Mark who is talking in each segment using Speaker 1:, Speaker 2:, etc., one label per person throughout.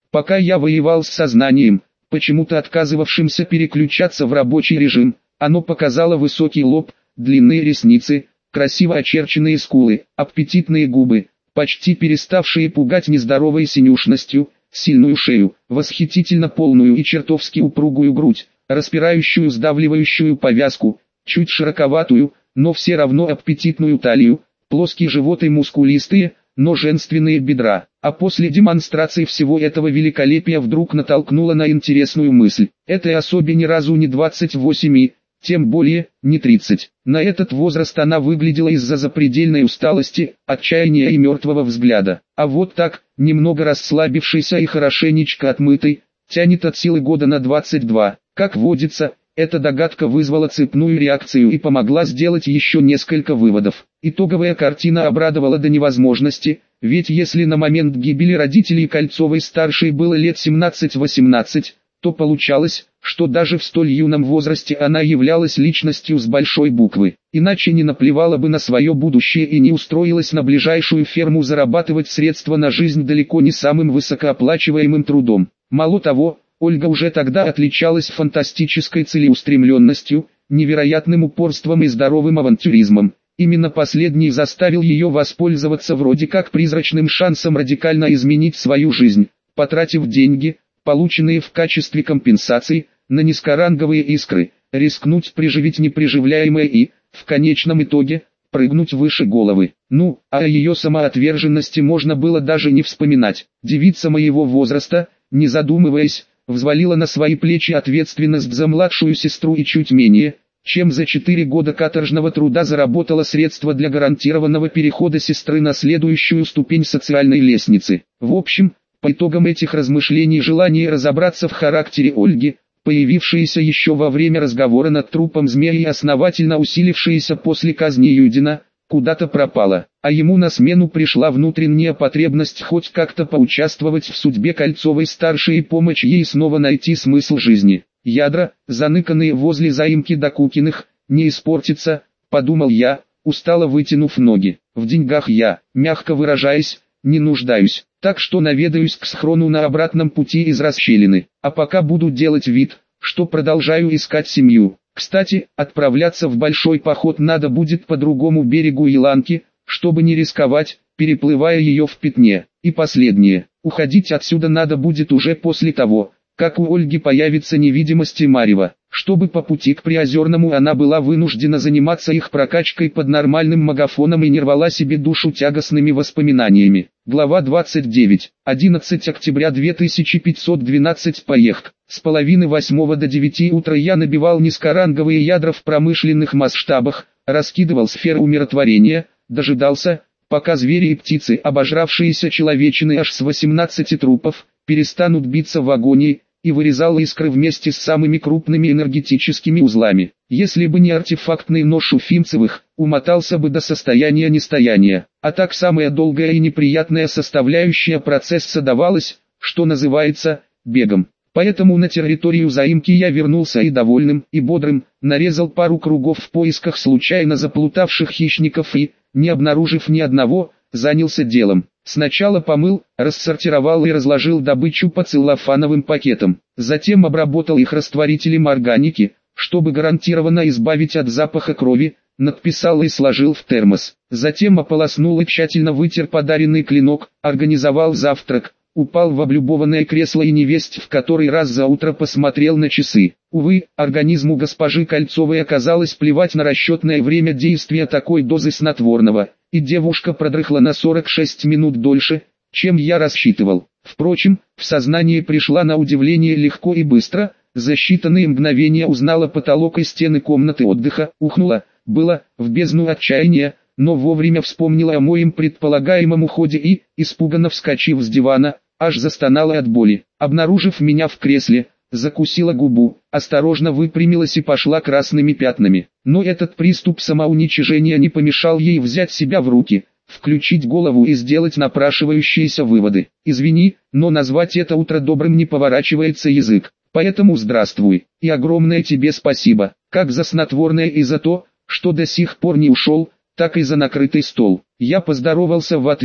Speaker 1: Пока я воевал с сознанием, почему-то отказывавшимся переключаться в рабочий режим, оно показало высокий лоб, длинные ресницы, красиво очерченные скулы, аппетитные губы, почти переставшие пугать нездоровой синюшностью, сильную шею, восхитительно полную и чертовски упругую грудь, распирающую сдавливающую повязку, чуть широковатую, но все равно аппетитную талию, плоский живот и мускулистые, но женственные бедра. А после демонстрации всего этого великолепия вдруг натолкнула на интересную мысль. Этой особе ни разу не 28, тем более, не 30. На этот возраст она выглядела из-за запредельной усталости, отчаяния и мертвого взгляда. А вот так, немного расслабившийся и хорошенечко отмытый, тянет от силы года на 22. Как водится, эта догадка вызвала цепную реакцию и помогла сделать еще несколько выводов. Итоговая картина обрадовала до невозможности, ведь если на момент гибели родителей Кольцовой-старшей было лет 17-18, то получалось, что даже в столь юном возрасте она являлась личностью с большой буквы. Иначе не наплевала бы на свое будущее и не устроилась на ближайшую ферму зарабатывать средства на жизнь далеко не самым высокооплачиваемым трудом. Мало того, Ольга уже тогда отличалась фантастической целеустремленностью, невероятным упорством и здоровым авантюризмом. Именно последний заставил ее воспользоваться вроде как призрачным шансом радикально изменить свою жизнь, потратив деньги, полученные в качестве компенсации, на низкоранговые искры, рискнуть приживить неприживляемое и, в конечном итоге, прыгнуть выше головы. Ну, а о ее самоотверженности можно было даже не вспоминать. Девица моего возраста, не задумываясь, взвалила на свои плечи ответственность за младшую сестру и чуть менее, чем за 4 года каторжного труда заработала средства для гарантированного перехода сестры на следующую ступень социальной лестницы. В общем, по итогам этих размышлений желание разобраться в характере Ольги, появившееся еще во время разговора над трупом змея и основательно усилившееся после казни Юдина, куда-то пропало, а ему на смену пришла внутренняя потребность хоть как-то поучаствовать в судьбе Кольцовой-старшей и помочь ей снова найти смысл жизни. Ядра, заныканные возле заимки Докукиных, не испортится, подумал я, устало вытянув ноги. В деньгах я, мягко выражаясь, не нуждаюсь, так что наведаюсь к схрону на обратном пути из расщелины, а пока буду делать вид, что продолжаю искать семью. Кстати, отправляться в большой поход надо будет по другому берегу Еланки, чтобы не рисковать, переплывая ее в пятне. И последнее, уходить отсюда надо будет уже после того, как у Ольги появится невидимость и марево, чтобы по пути к Приозерному она была вынуждена заниматься их прокачкой под нормальным магафоном и не рвала себе душу тягостными воспоминаниями. Глава 29. 11 октября 2512. Поехк. С половины 8 до 9 утра я набивал низкоранговые ядра в промышленных масштабах, раскидывал сферы умиротворения, дожидался, пока звери и птицы, обожравшиеся человечины аж с 18 трупов, перестанут биться в агонии, и вырезал искры вместе с самыми крупными энергетическими узлами. Если бы не артефактный нож Уфимцевых, умотался бы до состояния нестояния. А так самая долгая и неприятная составляющая процесса давалась, что называется, бегом. Поэтому на территорию заимки я вернулся и довольным, и бодрым, нарезал пару кругов в поисках случайно заплутавших хищников и, не обнаружив ни одного, занялся делом. Сначала помыл, рассортировал и разложил добычу по целлофановым пакетам. Затем обработал их растворителем органики, чтобы гарантированно избавить от запаха крови, надписал и сложил в термос. Затем ополоснул и тщательно вытер подаренный клинок, организовал завтрак, упал в облюбованное кресло и невесть в который раз за утро посмотрел на часы. Увы, организму госпожи Кольцовой оказалось плевать на расчетное время действия такой дозы снотворного, и девушка продрыхла на 46 минут дольше, чем я рассчитывал. Впрочем, в сознание пришла на удивление легко и быстро, за считанные мгновения узнала потолок и стены комнаты отдыха, ухнула, было, в бездну отчаяния, но вовремя вспомнила о моем предполагаемом уходе и, испуганно вскочив с дивана, аж застонала от боли. Обнаружив меня в кресле, закусила губу, осторожно выпрямилась и пошла красными пятнами. Но этот приступ самоуничижения не помешал ей взять себя в руки, включить голову и сделать напрашивающиеся выводы. Извини, но назвать это утро добрым не поворачивается язык. Поэтому здравствуй, и огромное тебе спасибо, как за снотворное и за то, что до сих пор не ушел, так и за накрытый стол. Я поздоровался в ответ,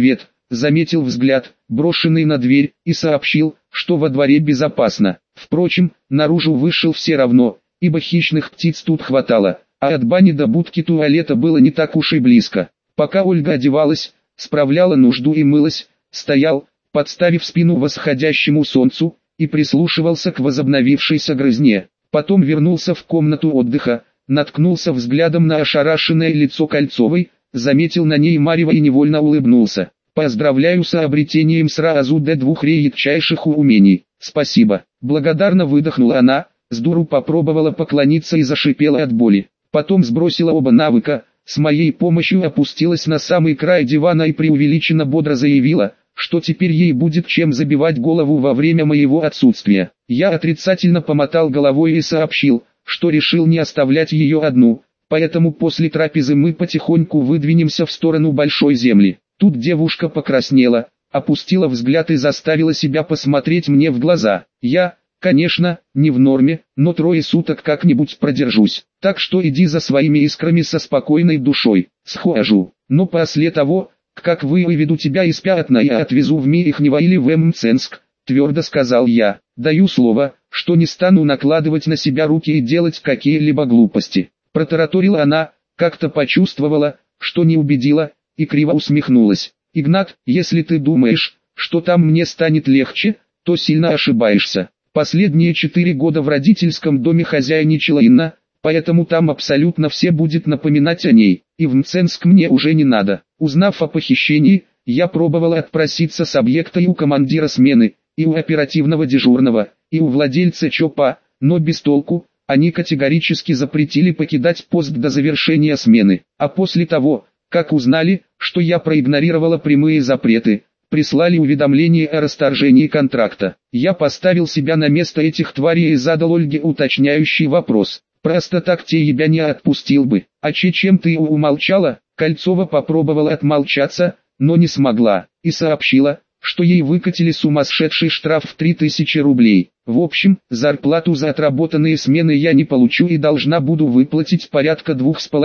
Speaker 1: заметил взгляд, брошенный на дверь, и сообщил, что во дворе безопасно. Впрочем, наружу вышел все равно, ибо хищных птиц тут хватало, а от бани до будки туалета было не так уж и близко. Пока Ольга одевалась, справляла нужду и мылась, стоял, подставив спину восходящему солнцу, и прислушивался к возобновившейся грызне. Потом вернулся в комнату отдыха, наткнулся взглядом на ошарашенное лицо Кольцовой, заметил на ней марево и невольно улыбнулся. «Поздравляю с обретением сразу до двух редчайших умений. Спасибо». Благодарно выдохнула она, сдуру попробовала поклониться и зашипела от боли. Потом сбросила оба навыка, с моей помощью опустилась на самый край дивана и преувеличенно бодро заявила, что теперь ей будет чем забивать голову во время моего отсутствия. Я отрицательно помотал головой и сообщил, что решил не оставлять ее одну, поэтому после трапезы мы потихоньку выдвинемся в сторону Большой Земли. Тут девушка покраснела, опустила взгляд и заставила себя посмотреть мне в глаза. Я, конечно, не в норме, но 3 суток как-нибудь продержусь, так что иди за своими искрами со спокойной душой. Схожу, но после того, как выведу тебя из Пятна, я отвезу в Михнево или в Мценск, твердо сказал я. Даю слово, что не стану накладывать на себя руки и делать какие-либо глупости. Протараторила она, как-то почувствовала, что не убедила, и криво усмехнулась. Игнат, если ты думаешь, что там мне станет легче, то сильно ошибаешься. Последние 4 года в родительском доме хозяйничала Инна, поэтому там абсолютно все будет напоминать о ней, и в Мценск мне уже не надо. Узнав о похищении, я пробовала отпроситься с объекта и у командира смены, и у оперативного дежурного, и у владельца ЧОПа, но без толку. Они категорически запретили покидать пост до завершения смены, а после того, как узнали, что я проигнорировала прямые запреты, прислали уведомление о расторжении контракта. Я поставил себя на место этих тварей и задал Ольге уточняющий вопрос. Просто так те я не отпустил бы. А чем ты умолчала? Кольцова попробовала отмолчаться, но не смогла, и сообщила, что ей выкатили сумасшедший штраф в 3000 рублей. В общем, зарплату за отработанные смены я не получу и должна буду выплатить порядка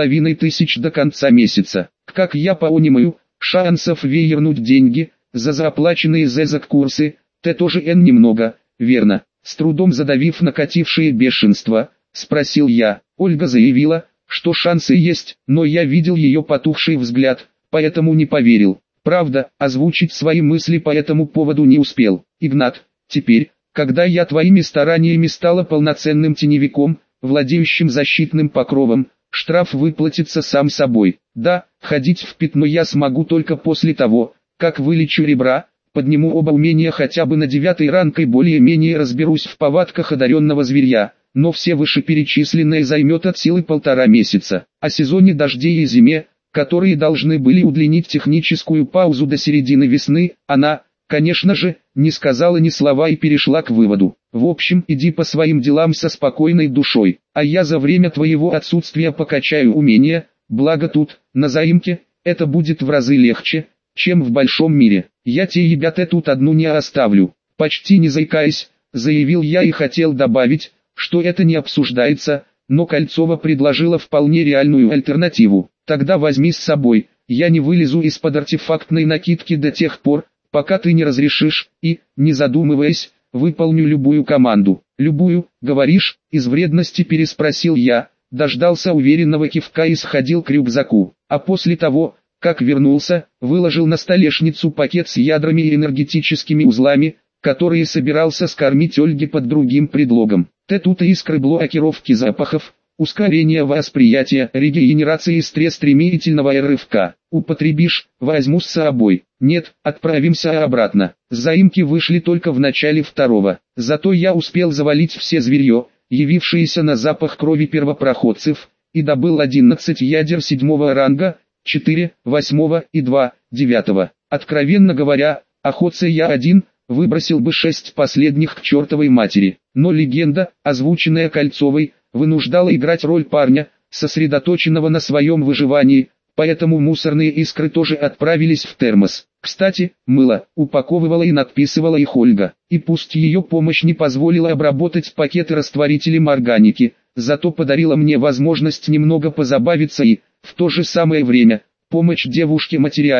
Speaker 1: 2500 до конца месяца. Как я понимаю, шансов вернуть деньги за заплаченные курсы, тоже немного, верно? С трудом задавив накатившее бешенство, спросил я. Ольга заявила, что шансы есть, но я видел ее потухший взгляд, поэтому не поверил. Правда, озвучить свои мысли по этому поводу не успел. Игнат, теперь, когда я твоими стараниями стала полноценным теневиком, владеющим защитным покровом, штраф выплатится сам собой. Да, ходить в пятно я смогу только после того, как вылечу ребра, подниму оба умения хотя бы на 9 ранг и более-менее разберусь в повадках одаренного зверя, но все вышеперечисленное займет от силы 1,5 месяца. О сезоне дождей и зиме, которые должны были удлинить техническую паузу до середины весны, она, конечно же, не сказала ни слова и перешла к выводу. В общем, иди по своим делам со спокойной душой, а я за время твоего отсутствия покачаю умения, благо тут, на заимке, это будет в разы легче, чем в большом мире. Я тебя тут одну не оставлю. Почти не заикаясь, заявил я и хотел добавить, что это не обсуждается, но Кольцова предложила вполне реальную альтернативу. Тогда возьми с собой, я не вылезу из-под артефактной накидки до тех пор, пока ты не разрешишь, и, не задумываясь, выполню любую команду. Любую, говоришь, из вредности переспросил я, дождался уверенного кивка и сходил к рюкзаку, а после того, как вернулся, выложил на столешницу пакет с ядрами и энергетическими узлами, которые собирался скормить Ольге под другим предлогом. Тут искры блокировки запахов, ускорение восприятия, регенерации и стресс стремительного рывка. Употребишь, возьму с собой. Нет, отправимся обратно. Заимки вышли только в начале 2-го. Зато я успел завалить все зверье, явившееся на запах крови первопроходцев, и добыл 11 ядер 7-го ранга, 4, 8 и 2, 9. Откровенно говоря, охотце я один, выбросил бы 6 последних к чертовой матери. Но легенда, озвученная Кольцовой, вынуждала играть роль парня, сосредоточенного на своем выживании, поэтому мусорные искры тоже отправились в термос. Кстати, мыло, упаковывала и надписывала их Ольга, и пусть ее помощь не позволила обработать пакеты растворителем органики, зато подарила мне возможность немного позабавиться и, в то же самое время, помочь девушке материально,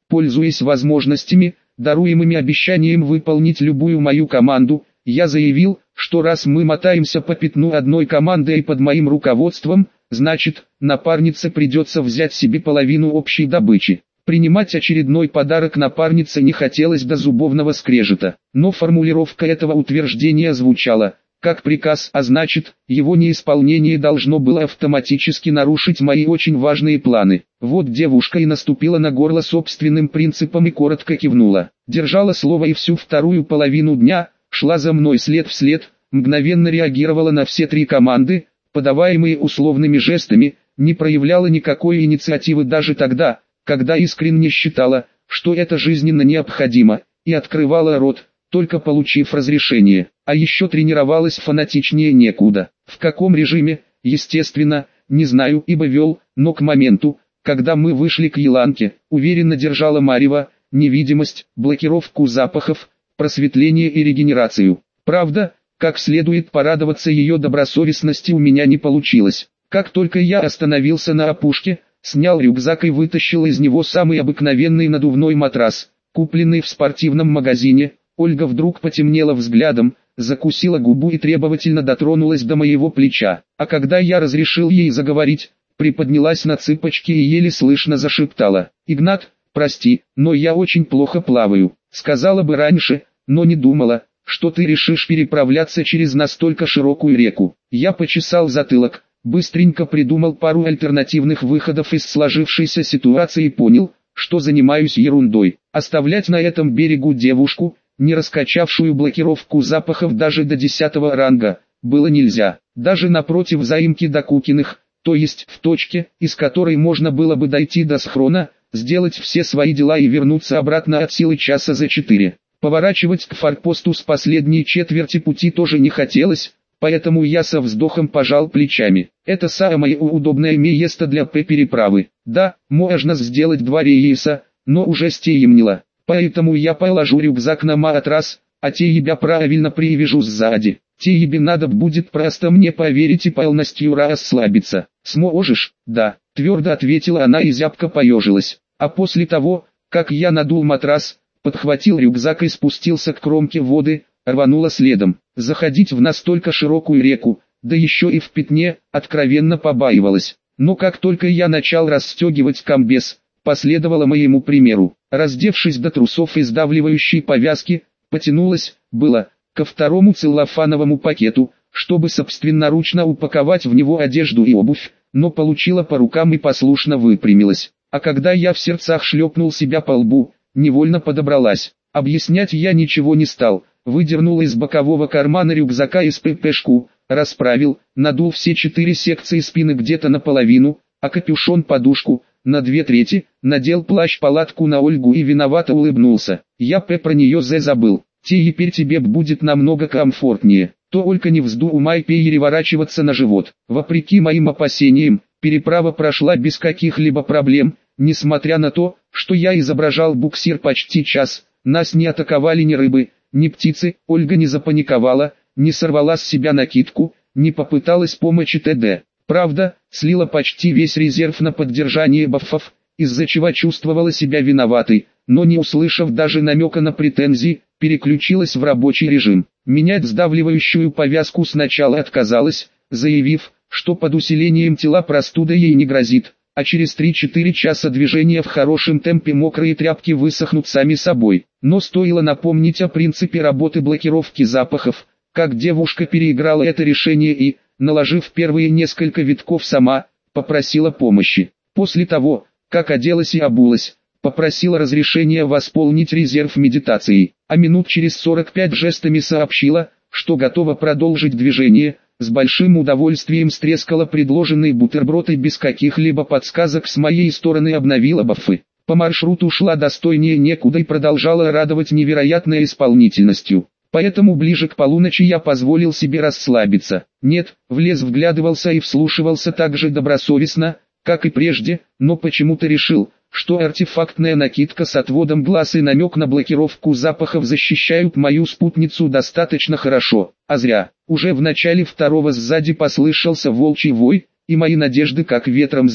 Speaker 1: Пользуясь возможностями, даруемыми обещанием выполнить любую мою команду, я заявил, что раз мы мотаемся по пятну одной командой под моим руководством, значит, напарнице придется взять себе половину общей добычи. Принимать очередной подарок напарнице не хотелось до зубовного скрежета, но формулировка этого утверждения звучала как приказ, а значит, его неисполнение должно было автоматически нарушить мои очень важные планы. Вот девушка и наступила на горло собственным принципом и коротко кивнула. Держала слово и всю вторую половину дня шла за мной след в след, мгновенно реагировала на все три команды, подаваемые условными жестами, не проявляла никакой инициативы даже тогда, когда искренне считала, что это жизненно необходимо, и открывала рот, только получив разрешение, а еще тренировалась фанатичнее некуда. В каком режиме, естественно, не знаю, ибо вел, но к моменту, когда мы вышли к Еланке, уверенно держала марево, невидимость, блокировку запахов, просветление и регенерацию. Правда, как следует порадоваться ее добросовестности у меня не получилось. Как только я остановился на опушке, снял рюкзак и вытащил из него самый обыкновенный надувной матрас, купленный в спортивном магазине. Ольга вдруг потемнела взглядом, закусила губу и требовательно дотронулась до моего плеча. А когда я разрешил ей заговорить, приподнялась на цыпочки и еле слышно зашептала: «Игнат, прости, но я очень плохо плаваю. Сказала бы раньше, но не думала, что ты решишь переправляться через настолько широкую реку». Я почесал затылок, быстренько придумал пару альтернативных выходов из сложившейся ситуации и понял, что занимаюсь ерундой. Оставлять на этом берегу девушку, не раскачавшую блокировку запахов даже до 10-го ранга, было нельзя. Даже напротив заимки Докукиных, то есть в точке, из которой можно было бы дойти до схрона, сделать все свои дела и вернуться обратно от силы часа за 4. Поворачивать к форпосту с последней четверти пути тоже не хотелось, поэтому я со вздохом пожал плечами. Это самое удобное место для переправы. Да, можно сделать 2 рейса, но уже стемнело. Поэтому я положу рюкзак на матрас, а тебя правильно привяжу сзади. Тебе надо будет просто мне поверить и полностью расслабиться. Сможешь? Да, твердо ответила она и зябко поежилась. А после того, как я надул матрас, подхватил рюкзак и спустился к кромке воды, рванула следом. Заходить в настолько широкую реку, да еще и в пятне, откровенно побаивалась. Но как только я начал расстегивать комбез, последовала моему примеру. Раздевшись до трусов и сдавливающей повязки, потянулась, ко второму целлофановому пакету, чтобы собственноручно упаковать в него одежду и обувь, но получила по рукам и послушно выпрямилась. А когда я в сердцах шлепнул себя по лбу, невольно подобралась. Объяснять я ничего не стал, выдернул из бокового кармана рюкзака из ППшку, расправил, надул все 4 секции спины где-то наполовину, а капюшон подушку, на 2/3, надел плащ-палатку на Ольгу и виновато улыбнулся. Я про нее забыл. Теперь тебе будет намного комфортнее. То Ольга не вздумай переворачиваться на живот. Вопреки моим опасениям, переправа прошла без каких-либо проблем, несмотря на то, что я изображал буксир почти час. Нас не атаковали ни рыбы, ни птицы. Ольга не запаниковала, не сорвала с себя накидку, не попыталась помочи т.д. Правда, слила почти весь резерв на поддержание бафов, из-за чего чувствовала себя виноватой, но не услышав даже намека на претензии, переключилась в рабочий режим. Менять сдавливающую повязку сначала отказалась, заявив, что под усилением тела простуда ей не грозит, а через 3-4 часа движения в хорошем темпе мокрые тряпки высохнут сами собой. Но стоило напомнить о принципе работы блокировки запахов, как девушка переиграла это решение и, наложив первые несколько витков сама, попросила помощи. После того, как оделась и обулась, попросила разрешения восполнить резерв медитацией, а минут через 45 жестами сообщила, что готова продолжить движение, с большим удовольствием стрескала предложенный бутерброд и без каких-либо подсказок с моей стороны обновила бафы. По маршруту шла достойнее некуда и продолжала радовать невероятной исполнительностью. Поэтому ближе к полуночи я позволил себе расслабиться. Нет, в лес вглядывался и вслушивался так же добросовестно, как и прежде, но почему-то решил, что артефактная накидка с отводом глаз и намек на блокировку запахов защищают мою спутницу достаточно хорошо. А зря. Уже в начале второго сзади послышался волчий вой, и мои надежды как ветром сдуло.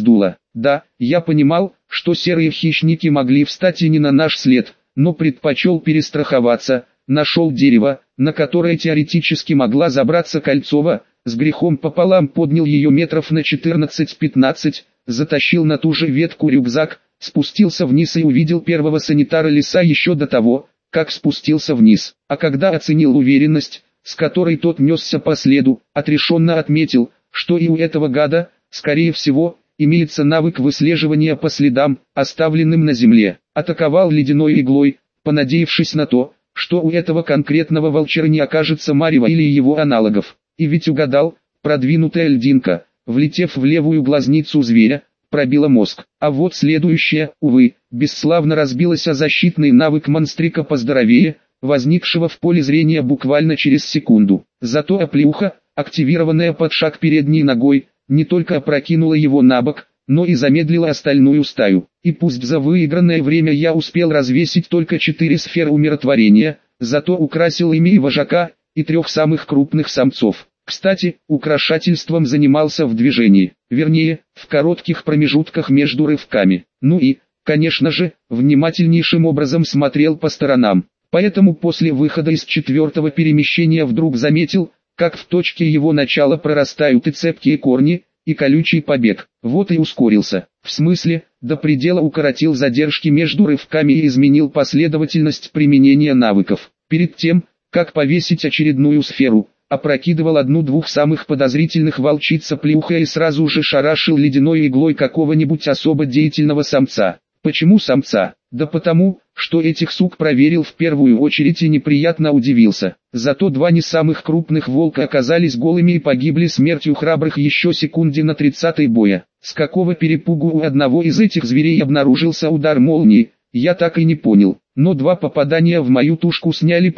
Speaker 1: Да, я понимал, что серые хищники могли встать и не на наш след, но предпочел перестраховаться, нашел дерево, на которое теоретически могла забраться Кольцова, с грехом пополам поднял ее метров на 14-15, затащил на ту же ветку рюкзак, спустился вниз и увидел первого санитара леса еще до того, как спустился вниз. А когда оценил уверенность, с которой тот несся по следу, отрешенно отметил, что и у этого гада, скорее всего, имеется навык выслеживания по следам, оставленным на земле. Атаковал ледяной иглой, понадеявшись на то, что у этого конкретного волчара не окажется марева или его аналогов. И ведь угадал, продвинутая льдинка, влетев в левую глазницу зверя, пробила мозг. А вот следующая, увы, бесславно разбилась о защитный навык монстрика поздоровее, возникшего в поле зрения буквально через секунду. Зато оплеуха, активированная под шаг передней ногой, не только опрокинула его на бок, но и замедлила остальную стаю. И пусть за выигранное время я успел развесить только 4 сферы умиротворения, зато украсил ими и вожака, и 3 самых крупных самцов. Кстати, украшательством занимался в движении, вернее, в коротких промежутках между рывками. Ну и, конечно же, внимательнейшим образом смотрел по сторонам. Поэтому после выхода из 4-го перемещения вдруг заметил, как в точке его начала прорастают и цепкие корни, и колючий побег. Вот и ускорился. В смысле, до предела укоротил задержки между рывками и изменил последовательность применения навыков. Перед тем, как повесить очередную сферу, опрокидывал 1-2 самых подозрительных волчиц оплеухой и сразу же шарашил ледяной иглой какого-нибудь особо деятельного самца. Почему самца? Да потому, что этих сук проверил в первую очередь и неприятно удивился. Зато 2 не самых крупных волка оказались голыми и погибли смертью храбрых еще секунде на 30-й боя. С какого перепугу у одного из этих зверей обнаружился удар молнии, я так и не понял. Но 2 попадания в мою тушку сняли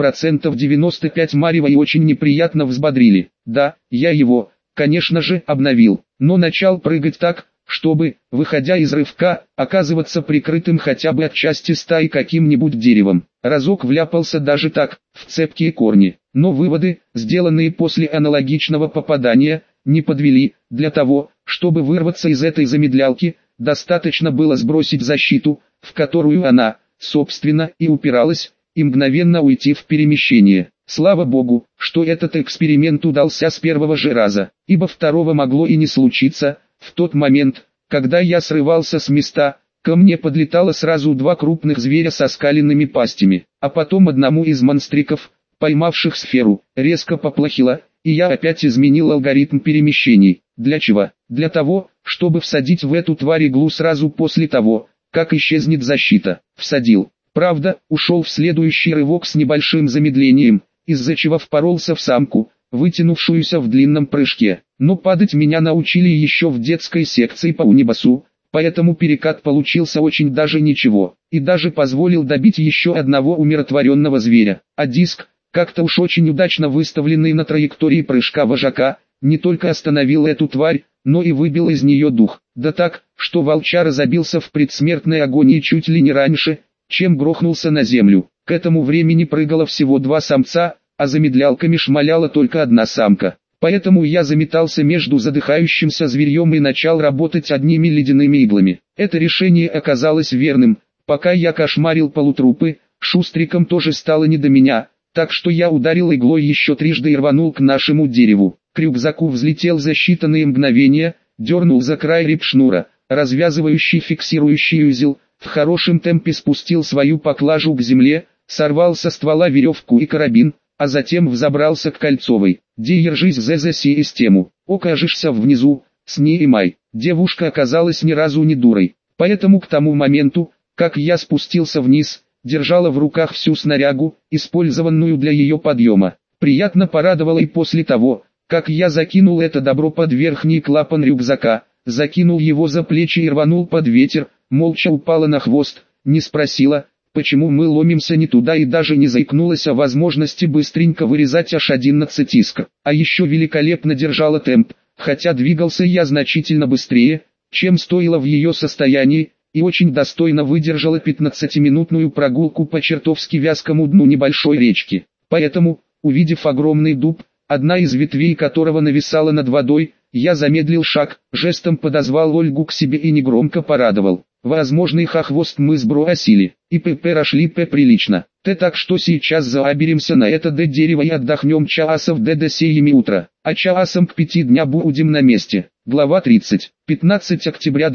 Speaker 1: 95% марева и очень неприятно взбодрили. Да, я его, конечно же, обновил, но начал прыгать так, чтобы, выходя из рывка, оказываться прикрытым хотя бы отчасти стаи каким-нибудь деревом. Разок вляпался даже так, в цепкие корни. Но выводы, сделанные после аналогичного попадания, не подвели. Для того, чтобы вырваться из этой замедлялки, достаточно было сбросить защиту, в которую она, собственно, и упиралась, и мгновенно уйти в перемещение. Слава богу, что этот эксперимент удался с первого же раза, ибо второго могло и не случиться. В тот момент, когда я срывался с места, ко мне подлетало сразу 2 крупных зверя со скаленными пастями, а потом одному из монстриков, поймавших сферу, резко поплохело, и я опять изменил алгоритм перемещений. Для чего? Для того, чтобы всадить в эту тварь иглу сразу после того, как исчезнет защита. Всадил. Правда, ушел в следующий рывок с небольшим замедлением, из-за чего впоролся в самку, вытянувшуюся в длинном прыжке. Но падать меня научили еще в детской секции по унибасу, поэтому перекат получился очень даже ничего, и даже позволил добить еще одного умиротворенного зверя. А диск, как-то уж очень удачно выставленный на траектории прыжка вожака, не только остановил эту тварь, но и выбил из нее дух. Да так, что волчара забился в предсмертной агонии чуть ли не раньше, чем грохнулся на землю. К этому времени прыгало всего 2 самца, а замедлялками шмаляла только 1 самка. Поэтому я заметался между задыхающимся зверьем и начал работать одними ледяными иглами. Это решение оказалось верным. Пока я кошмарил полутрупы, шустрикам тоже стало не до меня, так что я ударил иглой еще 3 и рванул к нашему дереву. К рюкзаку взлетел за считанные мгновения, дернул за край репшнура, развязывающий фиксирующий узел, в хорошем темпе спустил свою поклажу к земле, сорвал со ствола веревку и карабин, а затем взобрался к Кольцовой. «Держись за систему, окажешься внизу, снимай». Девушка оказалась ни разу не дурой, поэтому к тому моменту, как я спустился вниз, держала в руках всю снарягу, использованную для ее подъема. Приятно порадовало и после того, как я закинул это добро под верхний клапан рюкзака, закинул его за плечи и рванул под ветер, молча упала на хвост, не спросила, почему мы ломимся не туда, и даже не заикнулась о возможности быстренько вырезать аж 11 искр. А еще великолепно держала темп, хотя двигался я значительно быстрее, чем стоило в ее состоянии, и очень достойно выдержала 15-минутную прогулку по чертовски вязкому дну небольшой речки. Поэтому, увидев огромный дуб, одна из ветвей которого нависала над водой, Я замедлил шаг, жестом подозвал Ольгу к себе и негромко порадовал. Возможный хохвост мы сбросили, и прошли прилично. Так что сейчас заберемся на это дерево и отдохнем часов до 7 утра, а часом к 5 дня будем на месте. Глава 30. 15 октября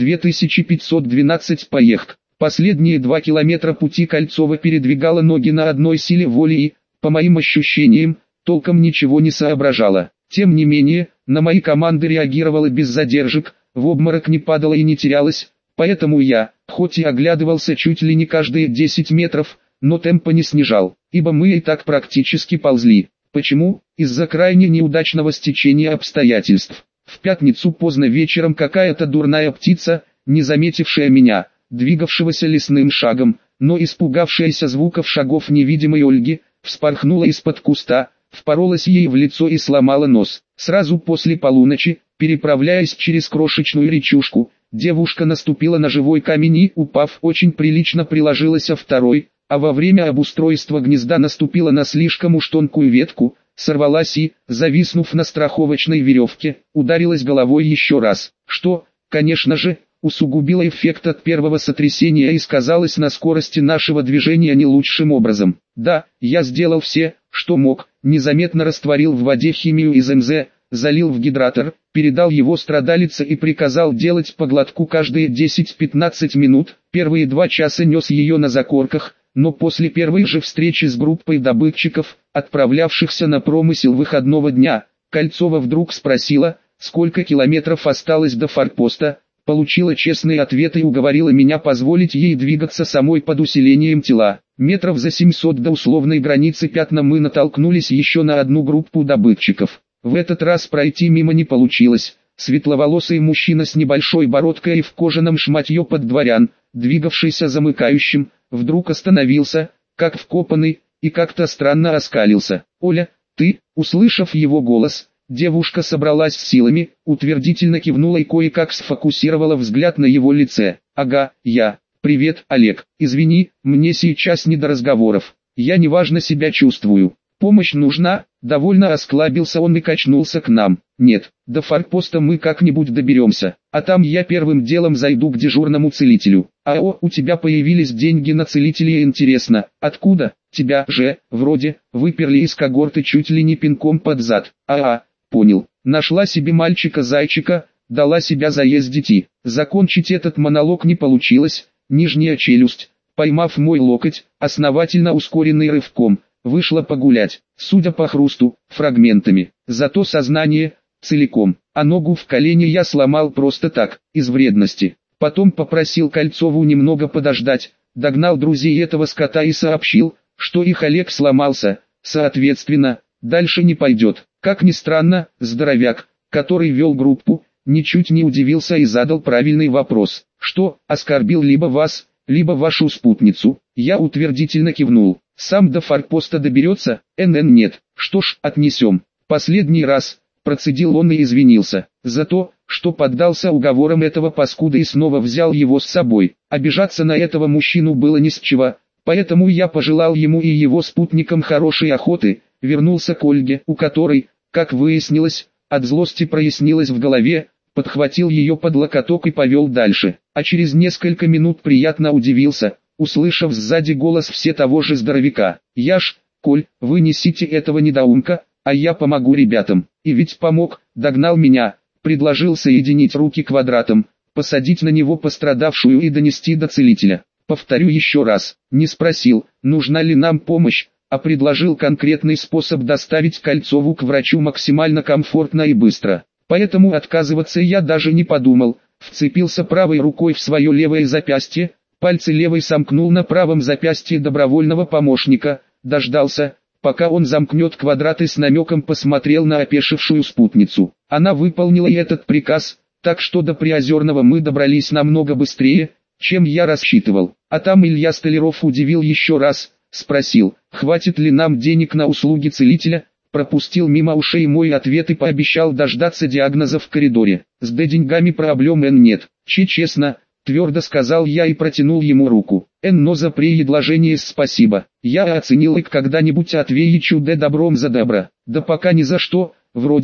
Speaker 1: 2512. Поехк. Последние 2 километра пути Кольцова передвигала ноги на одной силе воли и, по моим ощущениям, толком ничего не соображала. Тем не менее, на мои команды реагировала без задержек, в обморок не падала и не терялась, поэтому я, хоть и оглядывался чуть ли не каждые 10 метров, но темпа не снижал, ибо мы и так практически ползли. Почему? Из-за крайне неудачного стечения обстоятельств. В пятницу поздно вечером какая-то дурная птица, не заметившая меня, двигавшегося лесным шагом, но испугавшаяся звуков шагов невидимой Ольги, вспорхнула из-под куста, впоролась ей в лицо и сломала нос. Сразу после полуночи, переправляясь через крошечную речушку, девушка наступила на живой камень и, упав, очень прилично приложилась о второй, а во время обустройства гнезда наступила на слишком уж тонкую ветку, сорвалась и, зависнув на страховочной веревке, ударилась головой еще раз, что, конечно же, усугубило эффект от первого сотрясения и сказалось на скорости нашего движения не лучшим образом. Да, я сделал все, что мог, незаметно растворил в воде химию из МЗ, залил в гидратор, передал его страдалице и приказал делать по глотку каждые 10-15 минут. Первые 2 часа нес ее на закорках, но после первой же встречи с группой добытчиков, отправлявшихся на промысел выходного дня, Кольцова вдруг спросила, сколько километров осталось до форпоста, получила честный ответ и уговорила меня позволить ей двигаться самой под усилением тела. Метров за 700 до условной границы Пятна мы натолкнулись еще на одну группу добытчиков. В этот раз пройти мимо не получилось. Светловолосый мужчина с небольшой бородкой и в кожаном шматье под дворян, двигавшийся замыкающим, вдруг остановился, как вкопанный, и как-то странно оскалился. «Оля, ты?» Услышав его голос, девушка собралась с силами, утвердительно кивнула и кое-как сфокусировала взгляд на его лице. «Ага, я. Привет, Олег. Извини, мне сейчас не до разговоров. Я неважно себя чувствую. Помощь нужна?» Довольно осклабился он и качнулся к нам. «Нет, до форпоста мы как-нибудь доберемся, а там я первым делом зайду к дежурному целителю. У тебя появились деньги на целителя, интересно, откуда? Тебя же, вроде, выперли из когорты чуть ли не пинком под зад». Понял. Нашла себе мальчика-зайчика, дала себя заездить и... Закончить этот монолог не получилось. Нижняя челюсть, поймав мой локоть, основательно ускоренный рывком, вышла погулять, судя по хрусту, фрагментами. Зато сознание, целиком, а ногу в колене я сломал просто так, из вредности. Потом попросил Кольцову немного подождать, догнал друзей этого скота и сообщил, что их Олег сломался, соответственно, дальше не пойдет. Как ни странно, здоровяк, который вел группу, ничуть не удивился и задал правильный вопрос. «Что, оскорбил либо вас, либо вашу спутницу?» Я утвердительно кивнул. «Сам до форпоста доберется?» Нет. «Что ж, отнесем». Последний раз, процедил он и извинился, за то, что поддался уговорам этого паскуда и снова взял его с собой. Обижаться на этого мужчину было не с чего, поэтому я пожелал ему и его спутникам хорошей охоты, вернулся к Ольге, у которой, как выяснилось, от злости прояснилось в голове, подхватил ее под локоток и повел дальше, а через несколько минут приятно удивился, услышав сзади голос все того же здоровяка. «Яш, Коль, вы несите этого недоумка, а я помогу ребятам». И ведь помог, догнал меня, предложил соединить руки квадратом, посадить на него пострадавшую и донести до целителя. Повторю еще раз, не спросил, нужна ли нам помощь, а предложил конкретный способ доставить Кольцову к врачу максимально комфортно и быстро. Поэтому отказываться я даже не подумал, вцепился правой рукой в свое левое запястье, пальцы левой сомкнул на правом запястье добровольного помощника, дождался, пока он замкнет квадрат и с намеком посмотрел на опешившую спутницу. Она выполнила и этот приказ, так что до Приозерного мы добрались намного быстрее, чем я рассчитывал. А там Илья Столяров удивил еще раз, спросил, хватит ли нам денег на услуги целителя, пропустил мимо ушей мой ответ и пообещал дождаться диагноза в коридоре. С деньгами проблем нет, честно, твердо сказал я и протянул ему руку. Но за предложение спасибо, я оценил и когда-нибудь отвечу добром за добро. Да пока ни за что, вроде,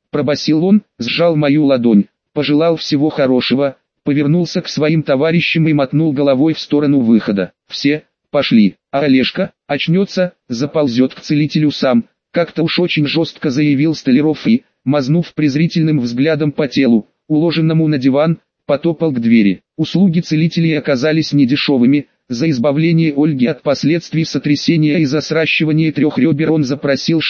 Speaker 1: пробасил он, сжал мою ладонь, пожелал всего хорошего, повернулся к своим товарищам и мотнул головой в сторону выхода. Все, пошли, а Олежка, очнется, заползет к целителю сам, как-то уж очень жестко заявил Столяров и, мазнув презрительным взглядом по телу, уложенному на диван, потопал к двери. Услуги целителей оказались недешевыми. За избавление Ольги от последствий сотрясения и за сращивание 3 ребер он запросил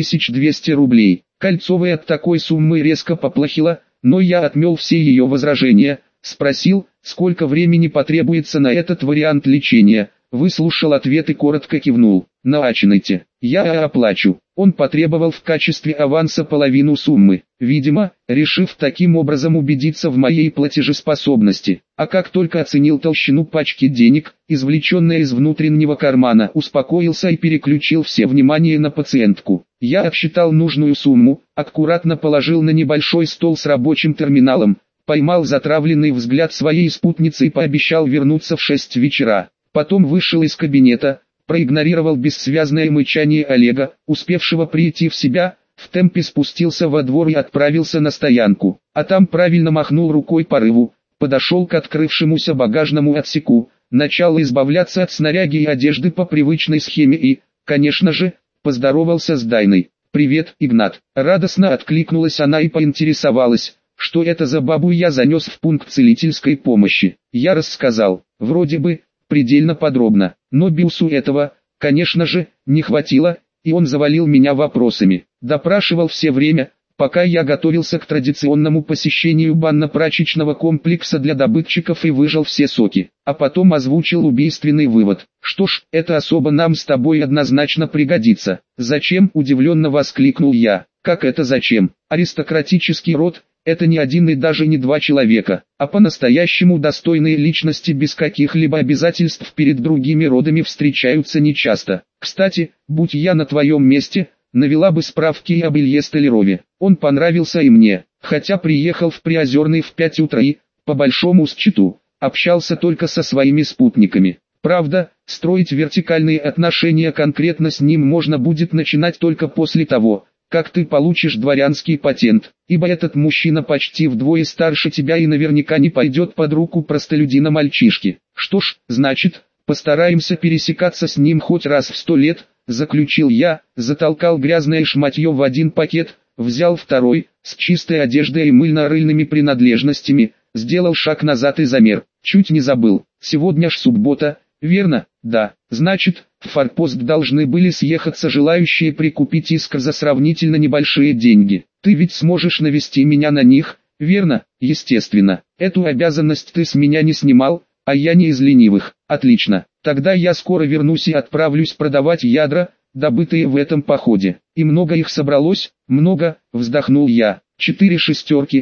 Speaker 1: 6200 рублей. Кольцовой от такой суммы резко поплохело, но я отмел все ее возражения, спросил, сколько времени потребуется на этот вариант лечения, выслушал ответ и коротко кивнул. «Начинайте, я оплачу». Он потребовал в качестве аванса половину суммы, видимо, решив таким образом убедиться в моей платежеспособности. А как только оценил толщину пачки денег, извлеченной из внутреннего кармана, успокоился и переключил все внимание на пациентку. Я отсчитал нужную сумму, аккуратно положил на небольшой стол с рабочим терминалом, поймал затравленный взгляд своей спутницы и пообещал вернуться в 6 вечера. Потом вышел из кабинета, проигнорировал бессвязное мычание Олега, успевшего прийти в себя, в темпе спустился во двор и отправился на стоянку, а там правильно махнул рукой порыву, подошел к открывшемуся багажному отсеку, начал избавляться от снаряги и одежды по привычной схеме и, конечно же, поздоровался с Дайной. «Привет, Игнат!» Радостно откликнулась она и поинтересовалась, что это за бабу я занес в пункт целительской помощи. Я рассказал, вроде бы, предельно подробно, но Бюсу этого, конечно же, не хватило, и он завалил меня вопросами. Допрашивал все время, пока я готовился к традиционному посещению банно-прачечного комплекса для добытчиков и выжал все соки, а потом озвучил убийственный вывод. «Что ж, это особо нам с тобой однозначно пригодится». «Зачем?» – удивленно воскликнул я. «Как это зачем? Аристократический род – это не один и даже не 2 человека, а по-настоящему достойные личности без каких-либо обязательств перед другими родами встречаются нечасто. Кстати, будь я на твоем месте, навела бы справки и об Илье Столярове. Он понравился и мне, хотя приехал в Приозерный в 5 утра и, по большому счету, общался только со своими спутниками. Правда, строить вертикальные отношения конкретно с ним можно будет начинать только после того, как ты получишь дворянский патент, ибо этот мужчина почти вдвое старше тебя и наверняка не пойдет под руку простолюдина-мальчишки. Что ж, значит, постараемся пересекаться с ним хоть раз в 100 лет, заключил я, затолкал грязное шматье в один пакет, взял второй, с чистой одеждой и мыльно-рыльными принадлежностями, сделал шаг назад и замер. Чуть не забыл, сегодня ж суббота, верно? Да, значит, в форпост должны были съехаться желающие прикупить искр за сравнительно небольшие деньги. Ты ведь сможешь навести меня на них, верно? Естественно, эту обязанность ты с меня не снимал, а я не из ленивых. Отлично, тогда я скоро вернусь и отправлюсь продавать ядра, добытые в этом походе. И много их собралось? Много, вздохнул я. 4 шестерки,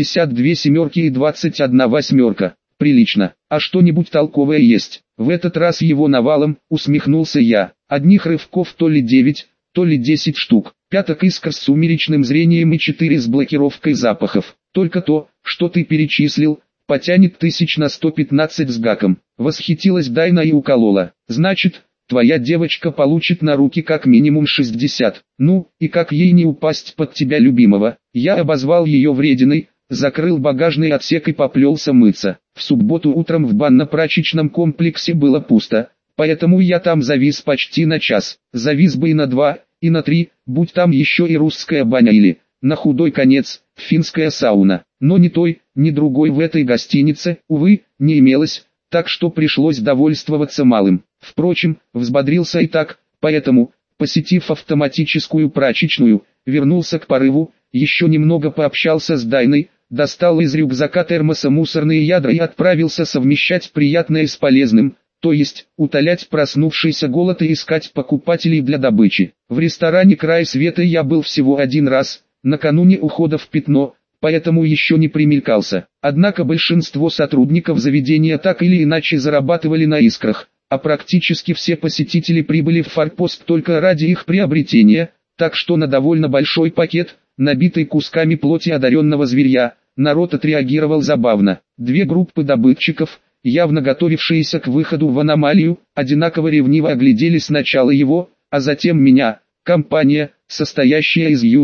Speaker 1: 52 семерки и 21 восьмерка. Прилично. А что-нибудь толковое есть? В этот раз его навалом, усмехнулся я. Одних рывков то ли 9, то ли 10 штук. Пяток искр с сумеречным зрением и 4 с блокировкой запахов. Только то, что ты перечислил, потянет 1115 с гаком. Восхитилась Дайна и уколола. Значит, твоя девочка получит на руки как минимум 60. Ну, и как ей не упасть под тебя любимого? Я обозвал ее врединой, закрыл багажный отсек и поплелся мыться. В субботу утром в банно-прачечном комплексе было пусто, поэтому я там завис почти на час. Завис бы и на 2, и на 3, будь там еще и русская баня или, на худой конец, финская сауна. Но ни той, ни другой в этой гостинице, увы, не имелось, так что пришлось довольствоваться малым. Впрочем, взбодрился и так, поэтому, посетив автоматическую прачечную, вернулся к порыву, еще немного пообщался с Дайной, достал из рюкзака термоса мусорные ядра и отправился совмещать приятное с полезным, то есть, утолять проснувшийся голод и искать покупателей для добычи. В ресторане «Край света» я был всего один раз, накануне ухода в пятно, поэтому еще не примелькался. Однако большинство сотрудников заведения так или иначе зарабатывали на искрах, а практически все посетители прибыли в форпост только ради их приобретения, так что на довольно большой пакет, набитый кусками плоти одаренного зверья, народ отреагировал забавно. 2 группы добытчиков, явно готовившиеся к выходу в аномалию, одинаково ревниво оглядели сначала его, а затем меня. Компания, состоящая из юных,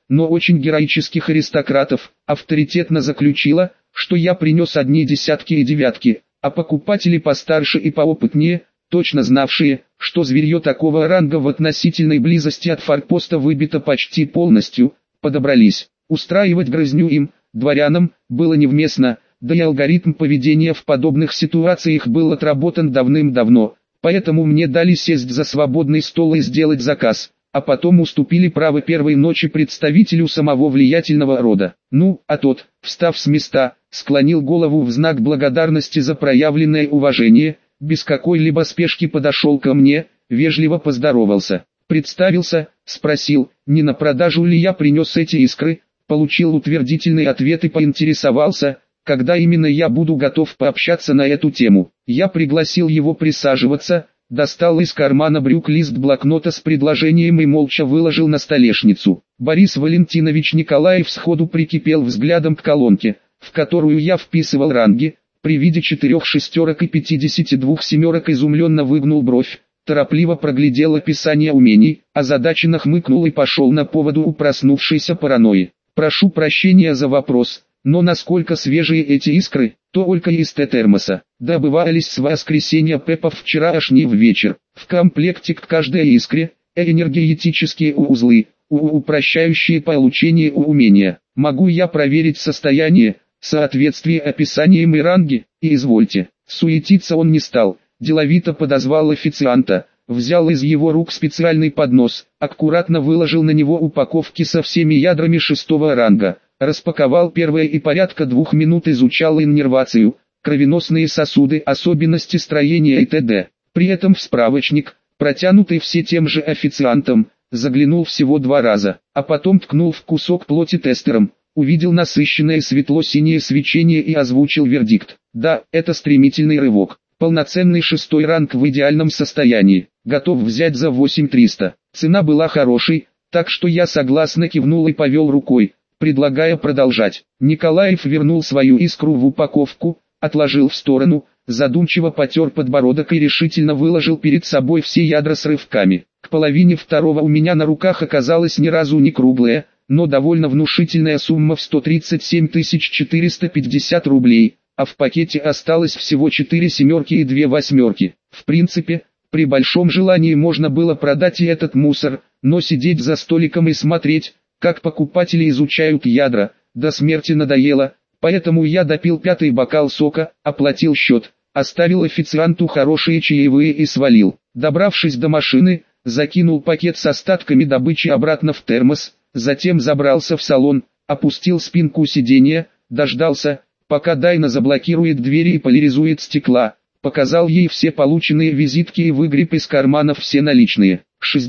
Speaker 1: но очень героических аристократов, авторитетно заключила, что я принес одни десятки и девятки, а покупатели постарше и поопытнее, точно знавшие, что зверье такого ранга в относительной близости от форпоста выбито почти полностью, подобрались. Устраивать грызню им, дворянам, было невместно, да и алгоритм поведения в подобных ситуациях был отработан давным-давно, поэтому мне дали сесть за свободный стол и сделать заказ, а потом уступили право первой ночи представителю самого влиятельного рода. Ну, а тот, встав с места, склонил голову в знак благодарности за проявленное уважение, без какой-либо спешки подошел ко мне, вежливо поздоровался, представился, спросил, не на продажу ли я принес эти искры, получил утвердительный ответ и поинтересовался, когда именно я буду готов пообщаться на эту тему. Я пригласил его присаживаться, достал из кармана брюк лист блокнота с предложением и молча выложил на столешницу. Борис Валентинович Николаев сходу прикипел взглядом к колонке, в которую я вписывал ранги, при виде 4 шестерок и 52 семерок изумленно выгнул бровь, торопливо проглядел описание умений, озадаченно хмыкнул и пошел на поводу у проснувшейся паранойи. Прошу прощения за вопрос, но насколько свежие эти искры, только из термоса, добывались с воскресенья по вчерашний вечер. В комплекте к каждой искре, энергетические узлы, упрощающие получение умения. Могу я проверить состояние, соответствие описаниям и ранги, и извольте. Суетиться он не стал, деловито подозвал официанта, взял из его рук специальный поднос, аккуратно выложил на него упаковки со всеми ядрами 6-го ранга, распаковал первое и порядка 2 минут изучал иннервацию, кровеносные сосуды, особенности строения и т.д. При этом в справочник, протянутый все тем же официантом, заглянул всего 2 раза, а потом ткнул в кусок плоти тестером, увидел насыщенное светло-синее свечение и озвучил вердикт. Да, это стремительный рывок. Полноценный 6-й ранг в идеальном состоянии. Готов взять за 8300. Цена была хорошей, так что я согласно кивнул и повел рукой, предлагая продолжать. Николаев вернул свою искру в упаковку, отложил в сторону, задумчиво потер подбородок и решительно выложил перед собой все ядра с рывками. К половине второго у меня на руках оказалась ни разу не круглая, но довольно внушительная сумма в 137 450 рублей, а в пакете осталось всего 4 семерки и 2 восьмерки. В принципе, при большом желании можно было продать и этот мусор, но сидеть за столиком и смотреть, как покупатели изучают ядра, до смерти надоело, поэтому я допил 5-й бокал сока, оплатил счет, оставил официанту хорошие чаевые и свалил. Добравшись до машины, закинул пакет с остатками добычи обратно в термос, затем забрался в салон, опустил спинку сиденья, дождался, пока Дайна заблокирует двери и поляризует стекла, показал ей все полученные визитки и выгреб из карманов все наличные.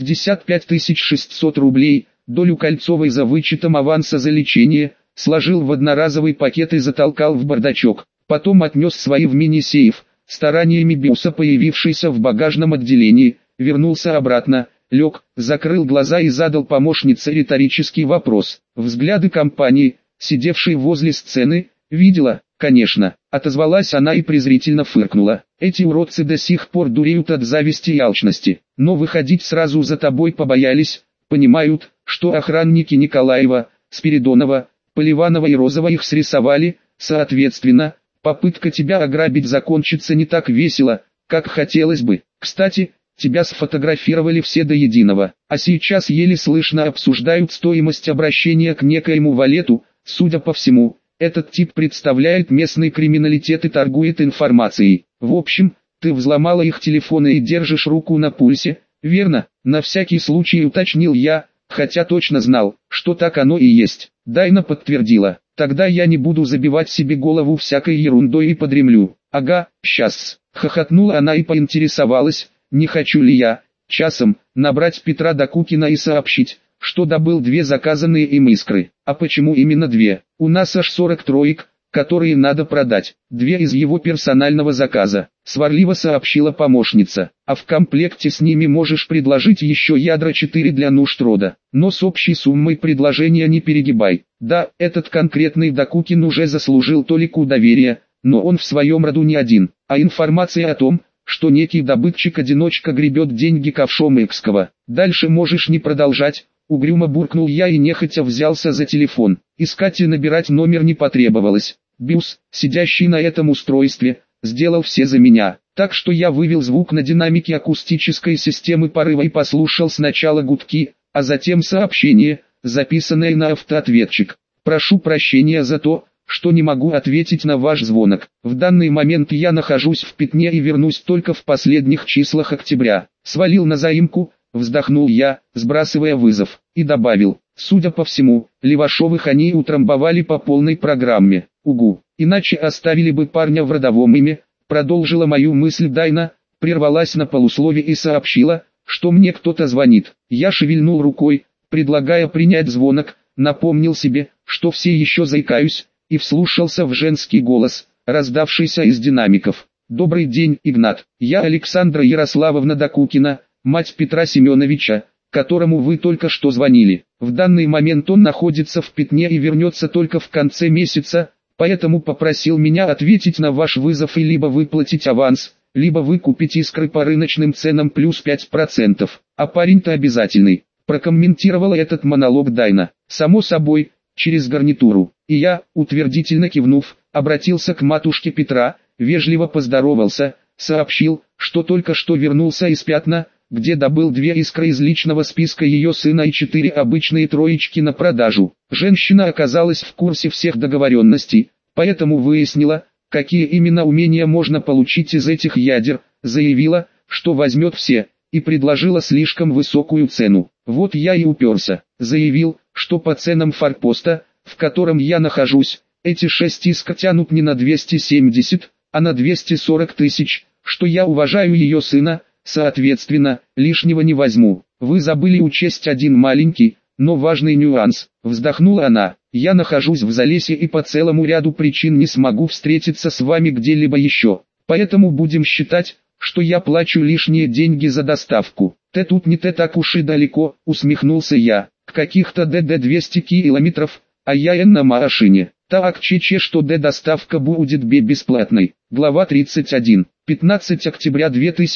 Speaker 1: 65 600 рублей, долю Кольцовой за вычетом аванса за лечение, сложил в одноразовый пакет и затолкал в бардачок. Потом отнес свои в мини-сейф, стараниями Бюса, появившийся в багажном отделении, вернулся обратно, лег, закрыл глаза и задал помощнице риторический вопрос. Взгляды компании, сидевшей возле сцены, видела, конечно, отозвалась она и презрительно фыркнула. Эти уродцы до сих пор дуреют от зависти и алчности, но выходить сразу за тобой побоялись, понимают, что охранники Николаева, Спиридонова, Поливанова и Розова их срисовали, соответственно, попытка тебя ограбить закончится не так весело, как хотелось бы. Кстати, тебя сфотографировали все до единого, а сейчас еле слышно обсуждают стоимость обращения к некоему валету. Судя по всему, этот тип представляет местный криминалитет и торгует информацией. В общем, ты взломала их телефоны и держишь руку на пульсе, верно? На всякий случай уточнил я, хотя точно знал, что так оно и есть. Дайна подтвердила. Тогда я не буду забивать себе голову всякой ерундой и подремлю. Ага, щас. Хохотнула она и поинтересовалась, не хочу ли я, часом, набрать Петра Докукина и сообщить, что добыл 2 заказанные им искры. А почему именно 2? У нас аж 40 троек, которые надо продать. 2 из его персонального заказа, сварливо сообщила помощница. А в комплекте с ними можешь предложить еще ядра 4 для нужд рода. Но с общей суммой предложения не перегибай. Да, этот конкретный Докукин уже заслужил толику доверия, но он в своем роду не один. А информация о том, что некий добытчик-одиночка гребет деньги ковшом Экского. Дальше можешь не продолжать, Угрюмо буркнул я и нехотя взялся за телефон. Искать и набирать номер не потребовалось. Бюс, сидящий на этом устройстве, сделал все за меня. Так что я вывел звук на динамике акустической системы порыва и послушал сначала гудки, а затем сообщение, записанное на автоответчик. «Прошу прощения за то, что не могу ответить на ваш звонок. В данный момент я нахожусь в Пятне и вернусь только в последних числах октября. Свалил на заимку», вздохнул я, сбрасывая вызов, и добавил: «Судя по всему, Левашовых они утрамбовали по полной программе. Угу, иначе оставили бы парня в родовом име», продолжила мою мысль Дайна, прервалась на полуслове и сообщила, что мне кто-то звонит. Я шевельнул рукой, предлагая принять звонок, напомнил себе, что все еще заикаюсь, и вслушался в женский голос, раздавшийся из динамиков. «Добрый день, Игнат. Я Александра Ярославовна Докукина, мать Петра Семеновича, которому вы только что звонили. В данный момент он находится в Пятне и вернется только в конце месяца, поэтому попросил меня ответить на ваш вызов и либо выплатить аванс, либо выкупить искры по рыночным ценам плюс 5%. А парень-то обязательный», прокомментировала этот монолог Дайна. «Само собой, через гарнитуру». И я, утвердительно кивнув, обратился к матушке Петра, вежливо поздоровался, сообщил, что только что вернулся из Пятна, где добыл 2 искры из личного списка ее сына и 4 обычные троечки на продажу. Женщина оказалась в курсе всех договоренностей, поэтому выяснила, какие именно умения можно получить из этих ядер, заявила, что возьмет все, и предложила слишком высокую цену. Вот я и уперся, заявил, что по ценам форпоста, в котором я нахожусь, эти 6 искр тянут не на 270, а на 240 тысяч, что я уважаю ее сына, соответственно, лишнего не возьму. Вы забыли учесть один маленький, но важный нюанс, вздохнула она. Я нахожусь в Залесье и по целому ряду причин не смогу встретиться с вами где-либо еще, поэтому будем считать, что я плачу лишние деньги за доставку. Ты тут не ты так уж и далеко, усмехнулся я. К каких-то 200 километров, а я на машине. Так че что доставка будет бесплатной. Глава 31. 15 октября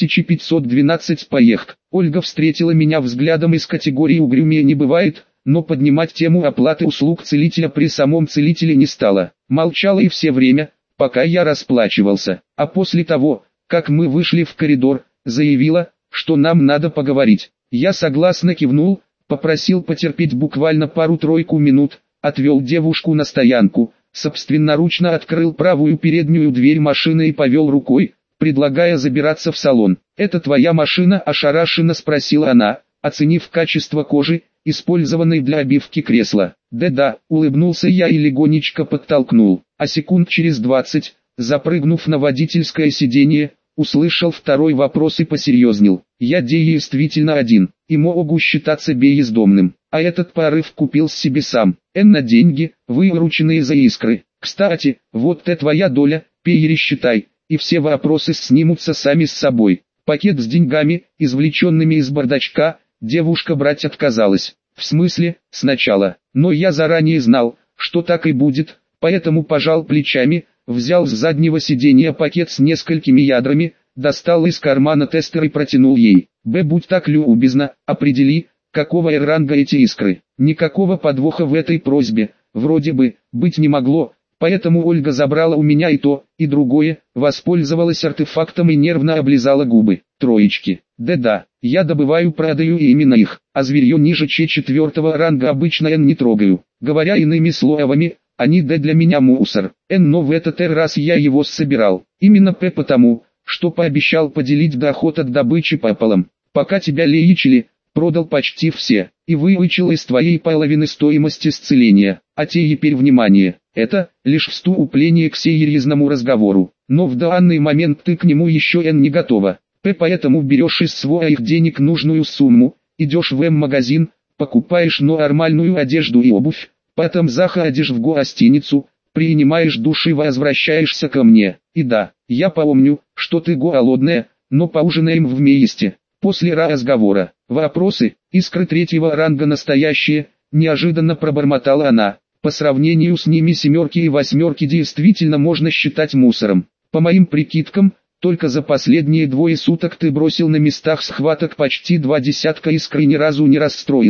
Speaker 1: 2512 поехк. Ольга встретила меня взглядом из категории «угрюмее не бывает», но поднимать тему оплаты услуг целителя при самом целителе не стала. Молчала и все время, пока я расплачивался. А после того, как мы вышли в коридор, заявила, что нам надо поговорить. Я согласно кивнул, попросил потерпеть буквально пару-тройку минут, отвел девушку на стоянку, собственноручно открыл правую переднюю дверь машины и повел рукой, предлагая забираться в салон. «Это твоя машина?» – ошарашенно спросила она, оценив качество кожи, использованной для обивки кресла. «Да-да», – улыбнулся я и легонечко подтолкнул, а секунд через 20, запрыгнув на водительское сиденье, услышал второй вопрос и посерьезнел. «Я действительно один, и могу считаться бездомным, а этот порыв купил себе сам, на деньги, вырученные за искры. Кстати, вот это твоя доля, пересчитай, и все вопросы снимутся сами с собой». Пакет с деньгами, извлеченными из бардачка, девушка брать отказалась. В смысле, сначала, но я заранее знал, что так и будет, поэтому пожал плечами, взял с заднего сиденья пакет с несколькими ядрами, достал из кармана тестер и протянул ей. Будь так любезна, определи, какого ранга эти искры». Никакого подвоха в этой просьбе, вроде бы, быть не могло, поэтому Ольга забрала у меня и то, и другое, воспользовалась артефактом и нервно облизала губы. «Троечки. Да-да, я добываю, продаю и именно их, а зверье ниже Ч4 ранга обычно я не трогаю. Говоря иными словами, они для меня мусор. Но в этот раз я его собирал. Именно потому, что пообещал поделить доход от добычи пополам. Пока тебя лечили, продал почти все, и вылечил из твоей половины стоимости исцеления. А теперь внимание, это лишь вступление к серьезному разговору. Но в данный момент ты к нему еще не готова. Поэтому берешь из своих денег нужную сумму, идешь в М-магазин, покупаешь нормальную одежду и обувь, потом заходишь в гостиницу, принимаешь душ и возвращаешься ко мне. И да, я помню, что ты голодная, но поужинаем вместе. После разговора. Вопросы? Искры 3-го ранга настоящие, неожиданно пробормотала она. По сравнению с ними 7-ки и 8-ки действительно можно считать мусором. По моим прикидкам, только за последние 2 суток ты бросил на местах схваток почти 20 искр и ни разу не расстроился.